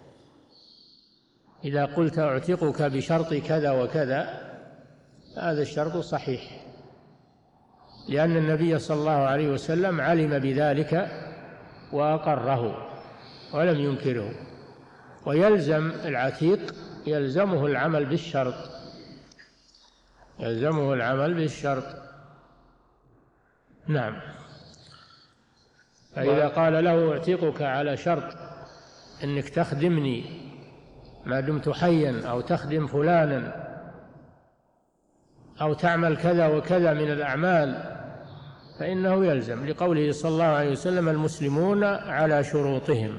إذا قلت أعتقك بشرط كذا وكذا هذا الشرط صحيح، لأن النبي صلى الله عليه وسلم علم بذلك وأقره ولم ينكره. ويلزم العتيق يلزمه العمل بالشرط، يلزمه العمل بالشرط. نعم. فإذا قال له أعتقك على شرط أنك تخدمني ما دمت حيا، أو تخدم فلانا، أو تعمل كذا وكذا من الأعمال، فإنه يلزم، لقوله صلى الله عليه وسلم: المسلمون على شروطهم،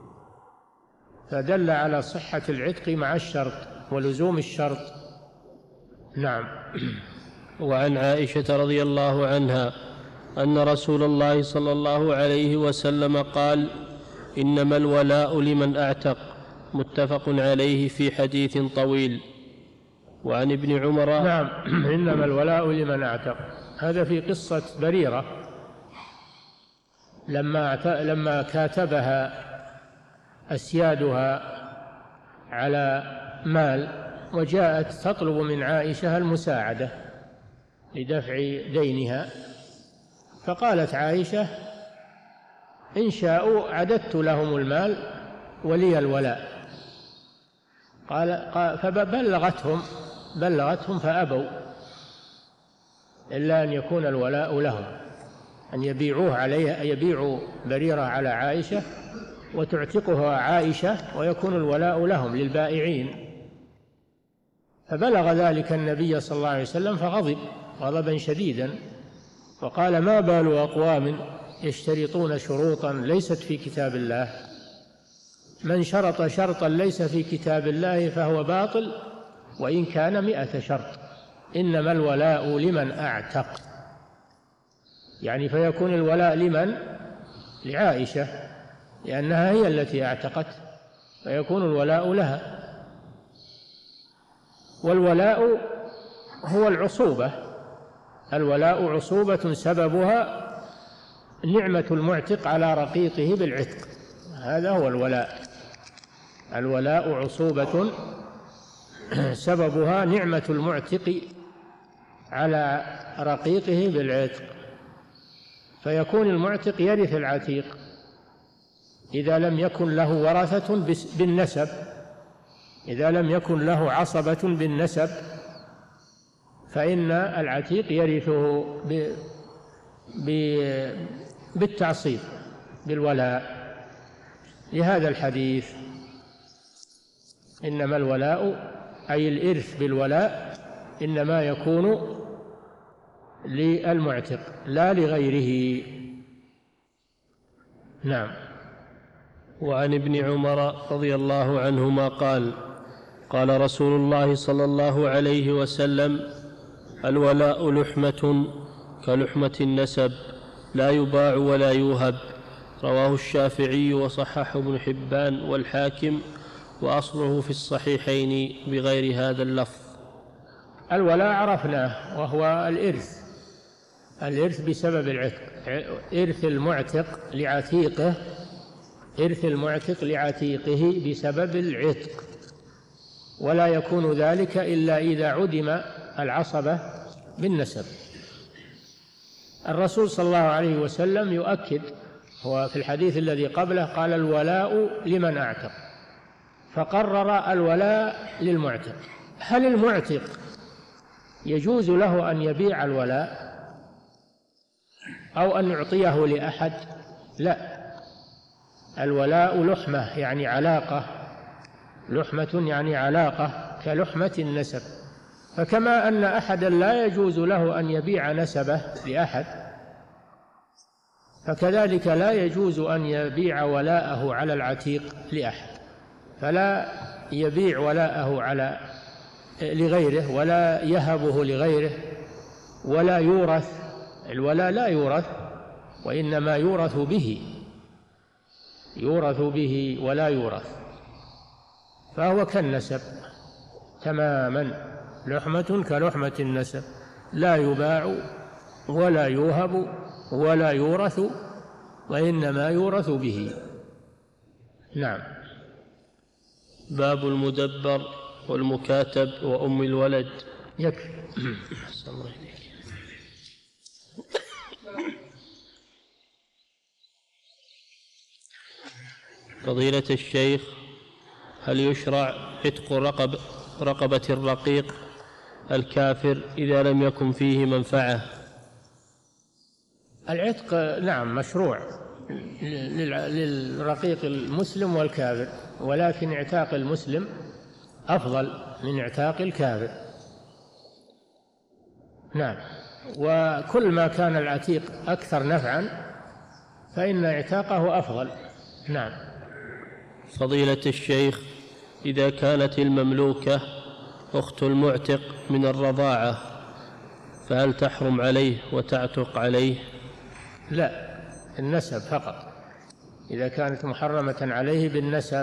فدل على صحة العتق مع الشرط ولزوم الشرط. نعم. وعن عائشة رضي الله عنها أن رسول الله صلى الله عليه وسلم قال: إنما الولاء لمن أعتق، متفق عليه في حديث طويل. وعن ابن عمر. نعم. إنما الولاء لمن أعتق، هذا في قصة بريرة لما لما كاتبها أسيادها على مال، وجاءت تطلب من عائشة المساعدة لدفع دينها، فقالت عائشة: إن شاءوا عددت لهم المال ولي الولاء. قال فبلغتهم بلغتهم فأبوا، إلا أن يكون الولاء لهم، أن يبيعوه عليها، يبيعوا بريرة على عائشة وتعتقها عائشة، ويكون الولاء لهم للبائعين. فبلغ ذلك النبي صلى الله عليه وسلم فغضب غضبا شديدا، وقال: ما بال أقوام يشترطون شروطا ليست في كتاب الله؟ من شرط شرطا ليس في كتاب الله فهو باطل وإن كان مئة شرط. إنما الولاء لمن أعتق، يعني فيكون الولاء لمن؟ لعائشة، لأنها هي التي أعتقت، فيكون الولاء لها. والولاء هو العصوبة، الولاء عصوبة سببها نعمة المعتق على رقيقه بالعتق، هذا هو الولاء. الولاء عصوبة سببها نعمة المعتق على رقيقه بالعتق، فيكون المعتق يرث العتيق إذا لم يكن له ورثة بالنسب، إذا لم يكن له عصبة بالنسب فإن العتيق يرثه بالتعصيب بالولاء، لهذا الحديث: إنما الولاء أي الإرث بالولاء إنما يكون للمعتق لا لغيره. نعم. وعن ابن عمر رضي الله عنهما قال: قال رسول الله صلى الله عليه وسلم: الولاء لحمة كلحمة النسب، لا يباع ولا يوهب. رواه الشافعي وصححه ابن حبان والحاكم، وأصله في الصحيحين بغير هذا اللفظ. الولاء عرفناه، وهو الإرث، الإرث بسبب العتق، إرث المعتق لعتيقه، إرث المعتق لعتيقه بسبب العتق، ولا يكون ذلك إلا إذا عدم العصبة بالنسب. الرسول صلى الله عليه وسلم يؤكد، هو في الحديث الذي قبله قال: الولاء لمن أعتق، فقرر الولاء للمعتق. هل المعتق يجوز له أن يبيع الولاء أو أن يعطيه لأحد؟ لا، الولاء لحمة يعني علاقة، لحمة يعني علاقة كلحمة النسب. فكما أن أحدا لا يجوز له أن يبيع نسبه لأحد، فكذلك لا يجوز أن يبيع ولاءه على العتيق لأحد، فلا يبيع ولاءه على لغيره ولا يهبه لغيره ولا يورث. الولاء لا يورث، وإنما يورث به، يورث به ولا يورث، فهو كالنسب تماما، لحمة كلحمة النسب، لا يباع ولا يوهب ولا يورث، وإنما يورث به. نعم. باب المدبر والمكاتب وأم الولد. يكفي. فضيلة الشيخ، هل يشرع عتق رقب رقبة الرقيق الكافر إذا لم يكن فيه منفعة؟ العتق نعم مشروع للرقيق المسلم والكافر، ولكن اعتاق المسلم أفضل من اعتاق الكافر. نعم، وكل ما كان العتيق أكثر نفعا فإن اعتاقه أفضل. نعم. فضيلة الشيخ، إذا كانت المملوكة أخت المعتق من الرضاعة فهل تحرم عليه وتعتق عليه؟ لا، النسب فقط. إذا كانت محرمة عليه بالنسب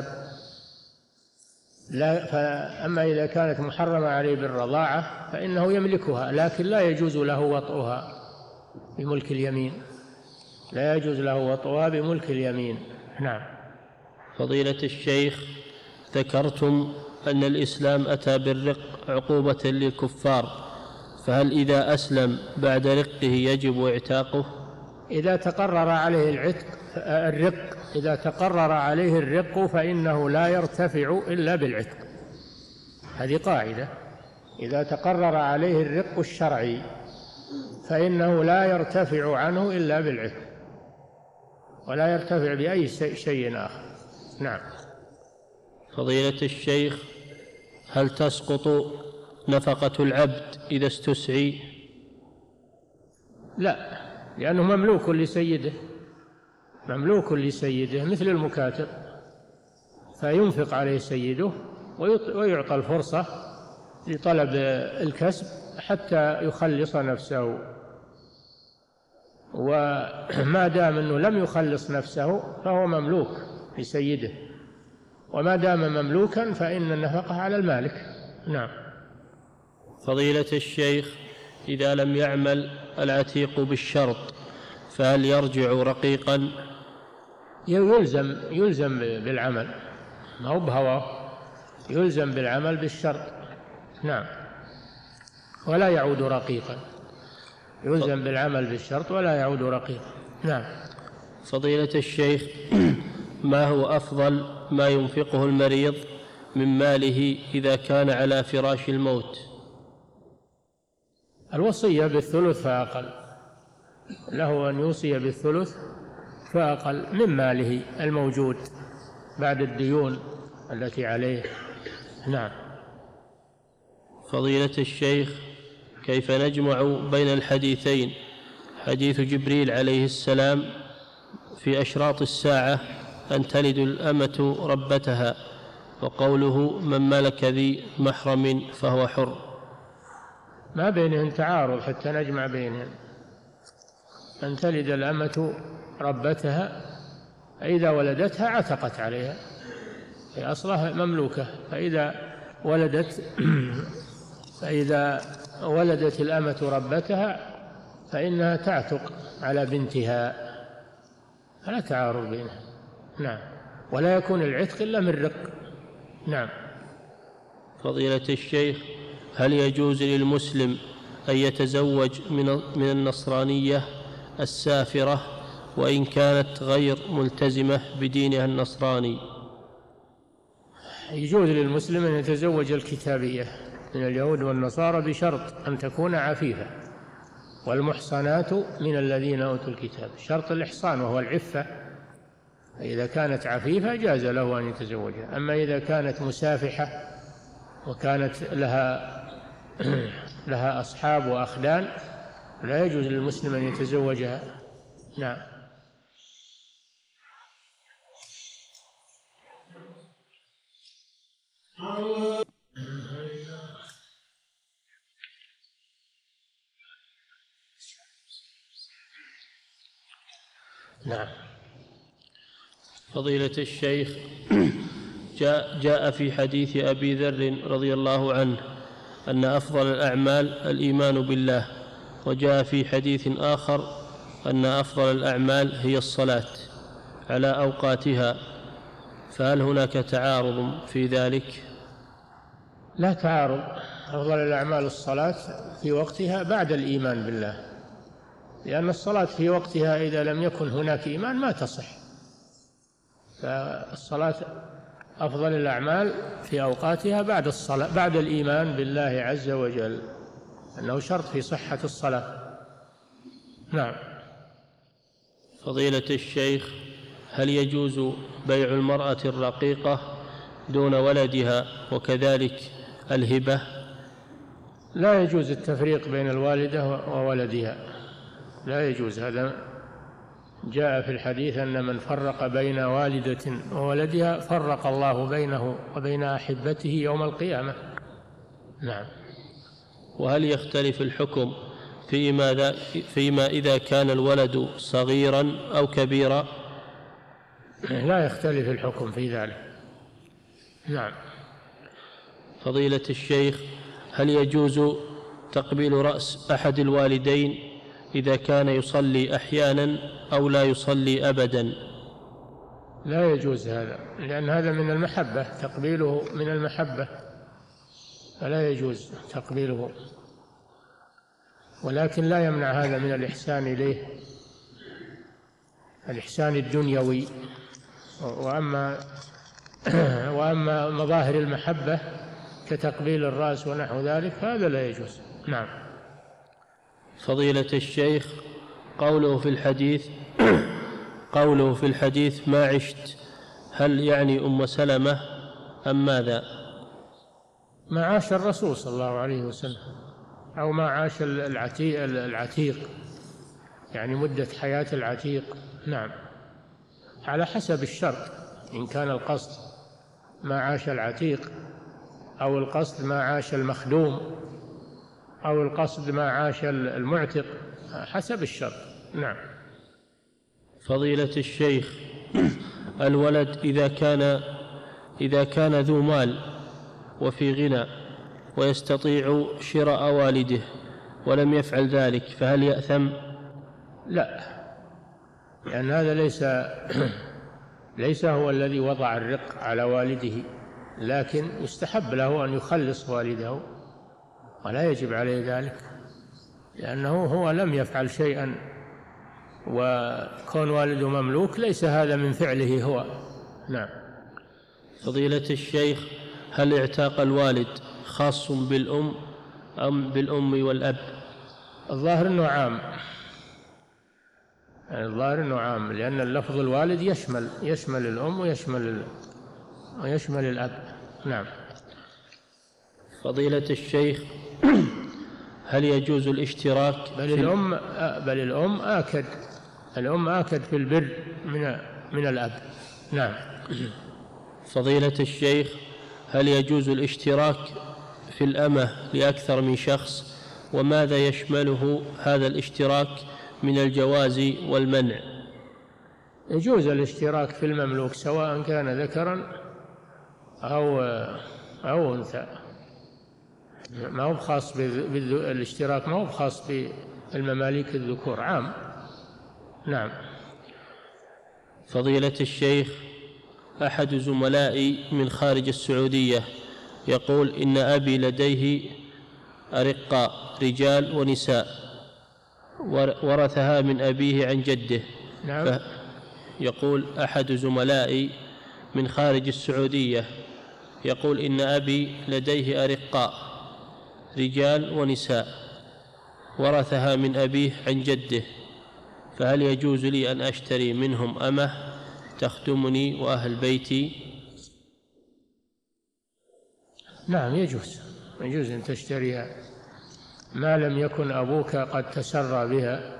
لا، فأما إذا كانت محرمة عليه بالرضاعة فإنه يملكها، لكن لا يجوز له وطئها بملك اليمين، لا يجوز له وطئها بملك اليمين. نعم. فضيلة الشيخ، ذكرتم أن الإسلام أتى بالرق عقوبة للكفار، فهل إذا أسلم بعد رقه يجب اعتاقه؟ إذا تقرر عليه العتق الرق إذا تقرر عليه الرق فإنه لا يرتفع إلا بالعتق. هذه قاعدة، إذا تقرر عليه الرق الشرعي فإنه لا يرتفع عنه إلا بالعتق، ولا يرتفع بأي شيء آخر. نعم. فضيلة الشيخ، هل تسقط نفقة العبد إذا استسعي؟ لا، لأنه مملوك لسيده، مملوك لسيده مثل المكاتب، فينفق عليه سيده ويعطى الفرصة لطلب الكسب حتى يخلص نفسه، وما دام أنه لم يخلص نفسه فهو مملوك لسيده، وما دام مملوكا فإن النفقة على المالك. نعم. فضيلة الشيخ، إذا لم يعمل العتيق بالشرط فهل يرجع رقيقا؟ يلزم يلزم بالعمل، ما هو بهواه، يلزم بالعمل بالشرط. نعم، ولا يعود رقيقا، يلزم بالعمل بالشرط ولا يعود رقيقا. نعم. فضيلة الشيخ، ما هو أفضل ما ينفقه المريض من ماله إذا كان على فراش الموت؟ الوصية بالثلث فأقل، له أن يوصي بالثلث فأقل من ماله الموجود بعد الديون التي عليه. نعم. فضيلة الشيخ، كيف نجمع بين الحديثين، حديث جبريل عليه السلام في أشراط الساعة أن تلد الأمة ربتها، وقوله من ملك ذي محرم فهو حر؟ ما بينهم تعارض حتى نجمع بينهم. أن تلد الأمة ربتها، فإذا ولدتها عتقت عليها، هي أصلها مملوكة، فإذا ولدت فإذا ولدت الأمة ربتها فإنها تعتق على بنتها، فلا تعارض بينها. نعم. ولا يكون العتق إلا من رق. نعم. فضيلة الشيخ، هل يجوز للمسلم أن يتزوج من النصرانية السافرة وإن كانت غير ملتزمة بدينها النصراني؟ يجوز للمسلم أن يتزوج الكتابية من اليهود والنصارى بشرط أن تكون عفيفة، والمحصنات من الذين أوتوا الكتاب، شرط الإحصان وهو العفة، فإذا كانت عفيفة جاز له أن يتزوجها. أما إذا كانت مسافحة وكانت لها لها أصحاب وأخدان لا يجوز للمسلم أن يتزوجها. نعم. نعم. فضيلة الشيخ، جاء, جاء في حديث أبي ذر رضي الله عنه أن أفضل الأعمال الإيمان بالله، وجاء في حديث آخر أن أفضل الأعمال هي الصلاة على أوقاتها، فهل هناك تعارض في ذلك؟ لا تعارض. أفضل الأعمال الصلاة في وقتها بعد الإيمان بالله، لأن الصلاة في وقتها إذا لم يكن هناك إيمان ما تصح، فالصلاة أفضل الأعمال في أوقاتها بعد الصلاة بعد الإيمان بالله عز وجل، أنه شرط في صحة الصلاة. نعم. فضيلة الشيخ، هل يجوز بيع المرأة الرقيقة دون ولدها وكذلك الهبة؟ لا يجوز التفريق بين الوالدة وولدها، لا يجوز. هذا جاء في الحديث أن من فرق بين والدة وولدها فرق الله بينه وبين أحبته يوم القيامة. نعم. وهل يختلف الحكم فيما, فيما إذا كان الولد صغيرا أو كبيرا؟ لا يختلف الحكم في ذلك. نعم. فضيلة الشيخ، هل يجوز تقبيل رأس أحد الوالدين إذا كان يصلي أحيانا أو لا يصلي أبدا؟ لا يجوز هذا، لأن هذا من المحبة، تقبيله من المحبة، فلا يجوز تقبيله، ولكن لا يمنع هذا من الإحسان إليه، الإحسان الدنيوي. وأما وأما مظاهر المحبة كتقبيل الرأس ونحو ذلك هذا لا يجوز. نعم. فضيلة الشيخ، قوله في الحديث قوله في الحديث ما عشت، هل يعني أم سلمة أم ماذا؟ ما عاش الرسول صلى الله عليه وسلم، أو ما عاش العتيق, العتيق يعني مدة حياة العتيق. نعم، على حسب الشرط، إن كان القصد ما عاش العتيق، أو القصد ما عاش المخدوم، أو القصد ما عاش المعتق، حسب الشرط. نعم. فضيلة الشيخ، الولد إذا كان إذا كان ذو مال وفي غنى ويستطيع شراء والده ولم يفعل ذلك فهل يأثم؟ لا، لأن هذا ليس ليس هو الذي وضع الرق على والده، لكن يستحب له أن يخلص والده، ولا يجب عليه ذلك، لأنه هو لم يفعل شيئا، وكون والده مملوك ليس هذا من فعله هو. نعم. فضيلة الشيخ، هل اعتاق الوالد خاص بالأم أم بالأم والأب؟ الظاهر أنه عام، يعني الظاهر أنه عام، لأن اللفظ الوالد يشمل يشمل الأم ويشمل ويشمل الأب. نعم. فضيلة الشيخ، هل يجوز الاشتراك؟ بل الأم بل الأم آكد الأم آكد في البر من من الأب. نعم. فضيلة الشيخ، هل يجوز الاشتراك في الأمة لأكثر من شخص؟ وماذا يشمله هذا الاشتراك من الجواز والمنع؟ يجوز الاشتراك في المملوك سواء كان ذكرا أو أو أنثى، ما هو خاص بالاشتراك، ما هو خاص بالمماليك الذكور، عام. نعم. فضيلة الشيخ، أحد زملائي من خارج السعودية يقول إن أبي لديه أرقاء رجال ونساء ورثها من أبيه عن جده. نعم. يقول أحد زملائي من خارج السعودية يقول إن أبي لديه أرقاء رجال ونساء ورثها من أبيه عن جده، فهل يجوز لي أن أشتري منهم أمة تخدمني وأهل بيتي؟ نعم، يجوز يجوز أن تشتريها ما لم يكن أبوك قد تسرى بها.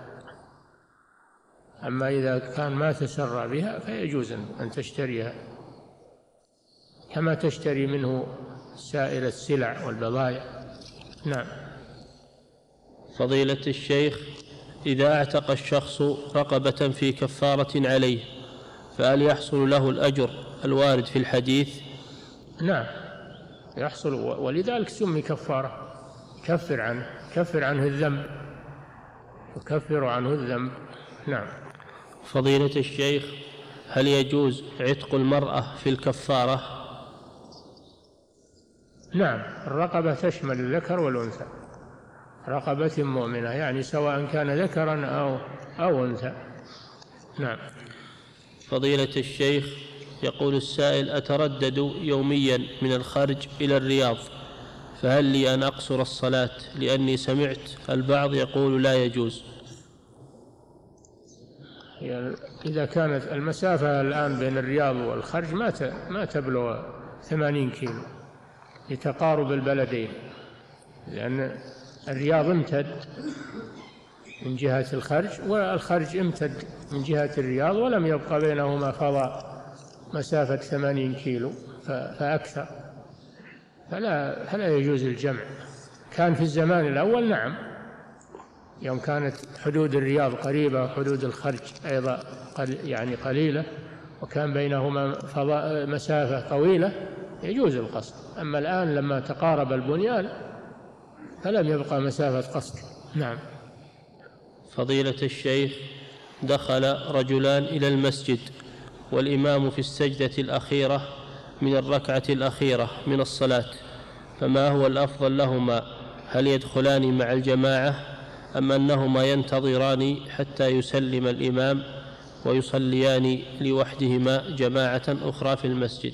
أما إذا كان ما تسرى بها فيجوز أن تشتريها، كما تشتري منه سائر السلع والبضائع. نعم. فضيلة الشيخ، إذا اعتق الشخص رقبة في كفارة عليه فهل يحصل له الأجر الوارد في الحديث؟ نعم يحصل، ولذلك سمي كفارة، كفر عنه كفر عنه الذنب وكفر عنه الذنب. نعم. فضيلة الشيخ، هل يجوز عتق المرأة في الكفارة؟ نعم، الرقبة تشمل الذكر والأنثى، رقبة مؤمنة، يعني سواء كان ذكرا أو أو أنثى. نعم. فضيلة الشيخ، يقول السائل: أتردد يوميا من الخرج إلى الرياض، فهل لي أن أقصر الصلاة؟ لأني سمعت البعض يقول لا يجوز. يعني إذا كانت المسافة الآن بين الرياض والخرج ما ما تبلغ ثمانين كيلو لتقارب البلدين، لأن الرياض امتد من جهة الخرج والخرج امتد من جهة الرياض، ولم يبقى بينهما فضاء مسافة ثمانين كيلو فأكثر، فلا, فلا يجوز الجمع. كان في الزمان الأول نعم، يوم كانت حدود الرياض قريبة وحدود الخرج أيضا يعني قليلة وكان بينهما فضاء مسافة طويلة يجوز القصد. أما الآن لما تقارب البنيان فلم يبقى مسافة قصد. نعم. فضيلة الشيخ، دخل رجلان إلى المسجد والإمام في السجدة الأخيرة من الركعة الأخيرة من الصلاة، فما هو الأفضل لهما؟ هل يدخلان مع الجماعة أم أنهما ينتظران حتى يسلم الإمام ويصليان لوحدهما جماعة أخرى في المسجد؟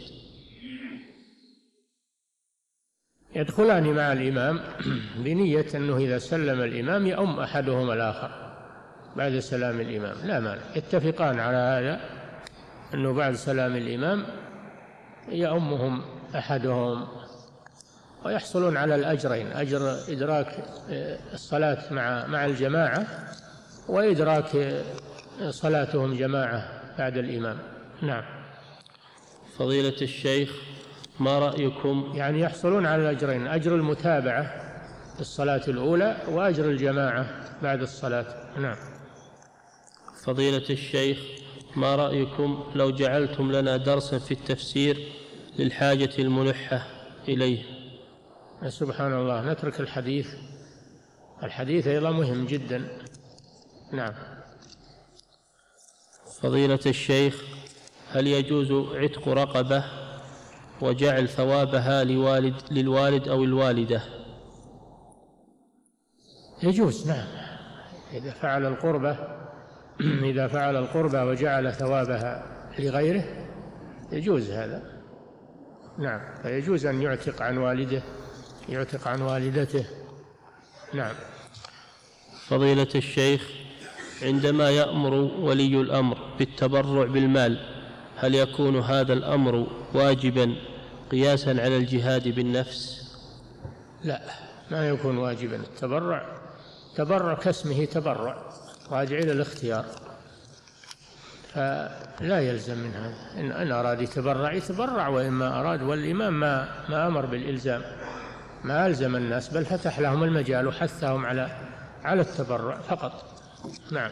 يدخلان مع الإمام بنية أنه إذا سلم الإمام يؤم أحدهما الآخر بعد سلام الإمام، لا مانع، يتفقان على هذا أنه بعد سلام الإمام يؤمهم أحدهم ويحصلون على الأجرين، أجر إدراك الصلاة مع مع الجماعة وإدراك صلاتهم جماعة بعد الإمام. نعم. فضيلة الشيخ، ما رأيكم؟ يعني يحصلون على الأجرين، أجر المتابعة في الصلاة الأولى وأجر الجماعة بعد الصلاة. نعم. فضيلة الشيخ، ما رأيكم لو جعلتم لنا درسا في التفسير للحاجة الملحة إليه؟ سبحان الله، نترك الحديث، الحديث أيضا مهم جدا. نعم. فضيلة الشيخ، هل يجوز عتق رقبة وجعل ثوابها لوالد للوالد أو الوالدة؟ يجوز، نعم، إذا فعل القربة إذا فعل القربة وجعل ثوابها لغيره يجوز هذا. نعم، فيجوز أن يعتق عن والده، يعتق عن والدته. نعم. فضيلة الشيخ، عندما يأمر ولي الأمر بالتبرع بالمال هل يكون هذا الأمر واجبا قياسا على الجهاد بالنفس؟ لا، ما يكون واجبا. التبرع تبرع كاسمه تبرع، راجع إلى الاختيار، فلا يلزم من هذا. إن, إن أراد يتبرع يتبرع، وإما أراد، والإمام ما, ما أمر بالإلزام، ما ألزم الناس، بل فتح لهم المجال وحثهم على على التبرع فقط. نعم.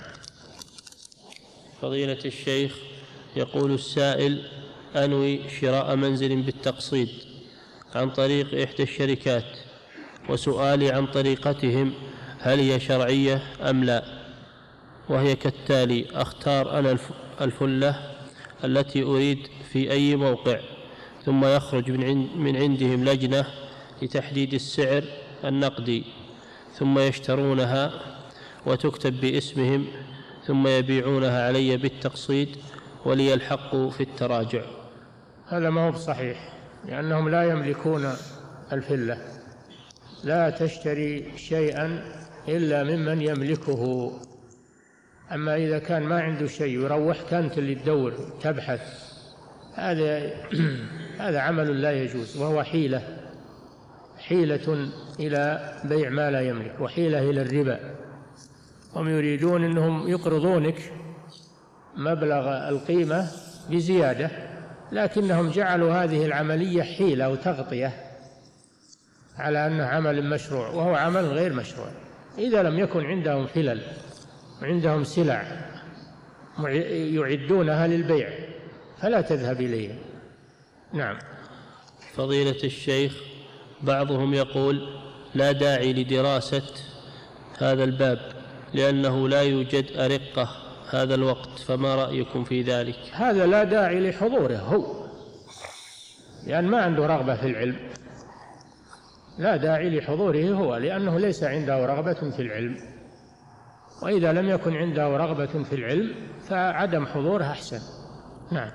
فضيلة الشيخ، يقول السائل: أنوي شراء منزل بالتقسيط عن طريق إحدى الشركات، وسؤالي عن طريقتهم هل هي شرعية أم لا؟ وهي كالتالي: أختار أنا الفلة التي أريد في أي موقع، ثم يخرج من عندهم لجنة لتحديد السعر النقدي، ثم يشترونها وتكتب باسمهم، ثم يبيعونها علي بالتقسيط ولي الحق في التراجع. هذا ما هو بصحيح، لأنهم لا يملكون الفلة، لا تشتري شيئا إلا ممن يملكه. أما إذا كان ما عنده شيء يروح كانت اللي تدور تبحث، هذا هذا عمل لا يجوز، وهو حيلة حيلة إلى بيع ما لا يملك، وحيلة إلى الربا. هم يريدون أنهم يقرضونك مبلغ القيمة بزيادة، لكنهم جعلوا هذه العملية حيلة وتغطية على أنه عمل مشروع، وهو عمل غير مشروع. إذا لم يكن عندهم فلل وعندهم سلع يعدونها للبيع فلا تذهب إليها. نعم. فضيلة الشيخ، بعضهم يقول لا داعي لدراسة هذا الباب لأنه لا يوجد أرقة هذا الوقت، فما رأيكم في ذلك؟ هذا لا داعي لحضوره هو، لأن ما عنده رغبة في العلم. لا داعي لحضوره هو، لأنه ليس عنده رغبة في العلم، وإذا لم يكن عنده رغبة في العلم فعدم حضوره أحسن. نعم.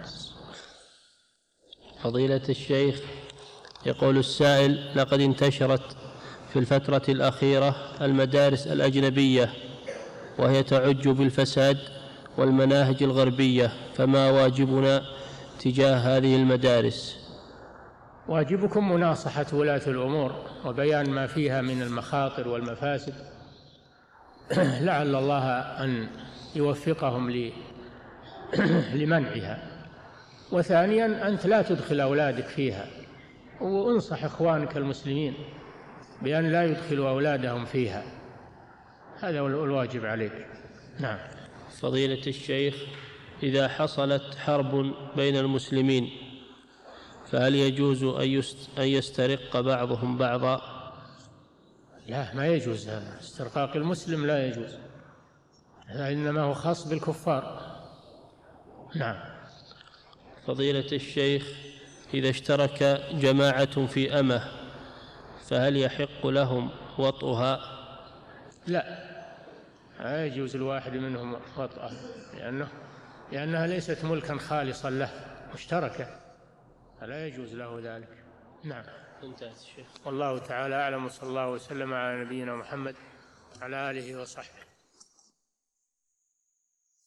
فضيلة الشيخ، يقول السائل: لقد انتشرت في الفترة الأخيرة المدارس الأجنبية وهي تعج بالفساد والمناهج الغربية، فما واجبنا تجاه هذه المدارس؟ واجبكم مناصحة ولاة الأمور وبيان ما فيها من المخاطر والمفاسد لعل الله أن يوفقهم لمنعها. وثانيا أنت لا تدخل أولادك فيها، وانصح إخوانك المسلمين بأن لا يدخلوا أولادهم فيها، هذا هو الواجب عليك. نعم. فضيلة الشيخ، إذا حصلت حرب بين المسلمين فهل يجوز أن يسترق بعضهم بعضا؟ لا، ما يجوز هذا، استرقاق المسلم لا يجوز، هذا إنما هو خاص بالكفار. نعم. فضيلة الشيخ، إذا اشترك جماعة في أمة فهل يحق لهم وطئها؟ لا، لا يجوز الواحد منهم وطئها، لأنه لأنها ليست ملكا خالصا له، مشتركة، فلا يجوز له ذلك. نعم. انتهت الشيخ. والله تعالى أعلم، وصلى الله وسلم على نبينا محمد وعلى آله وصحبه.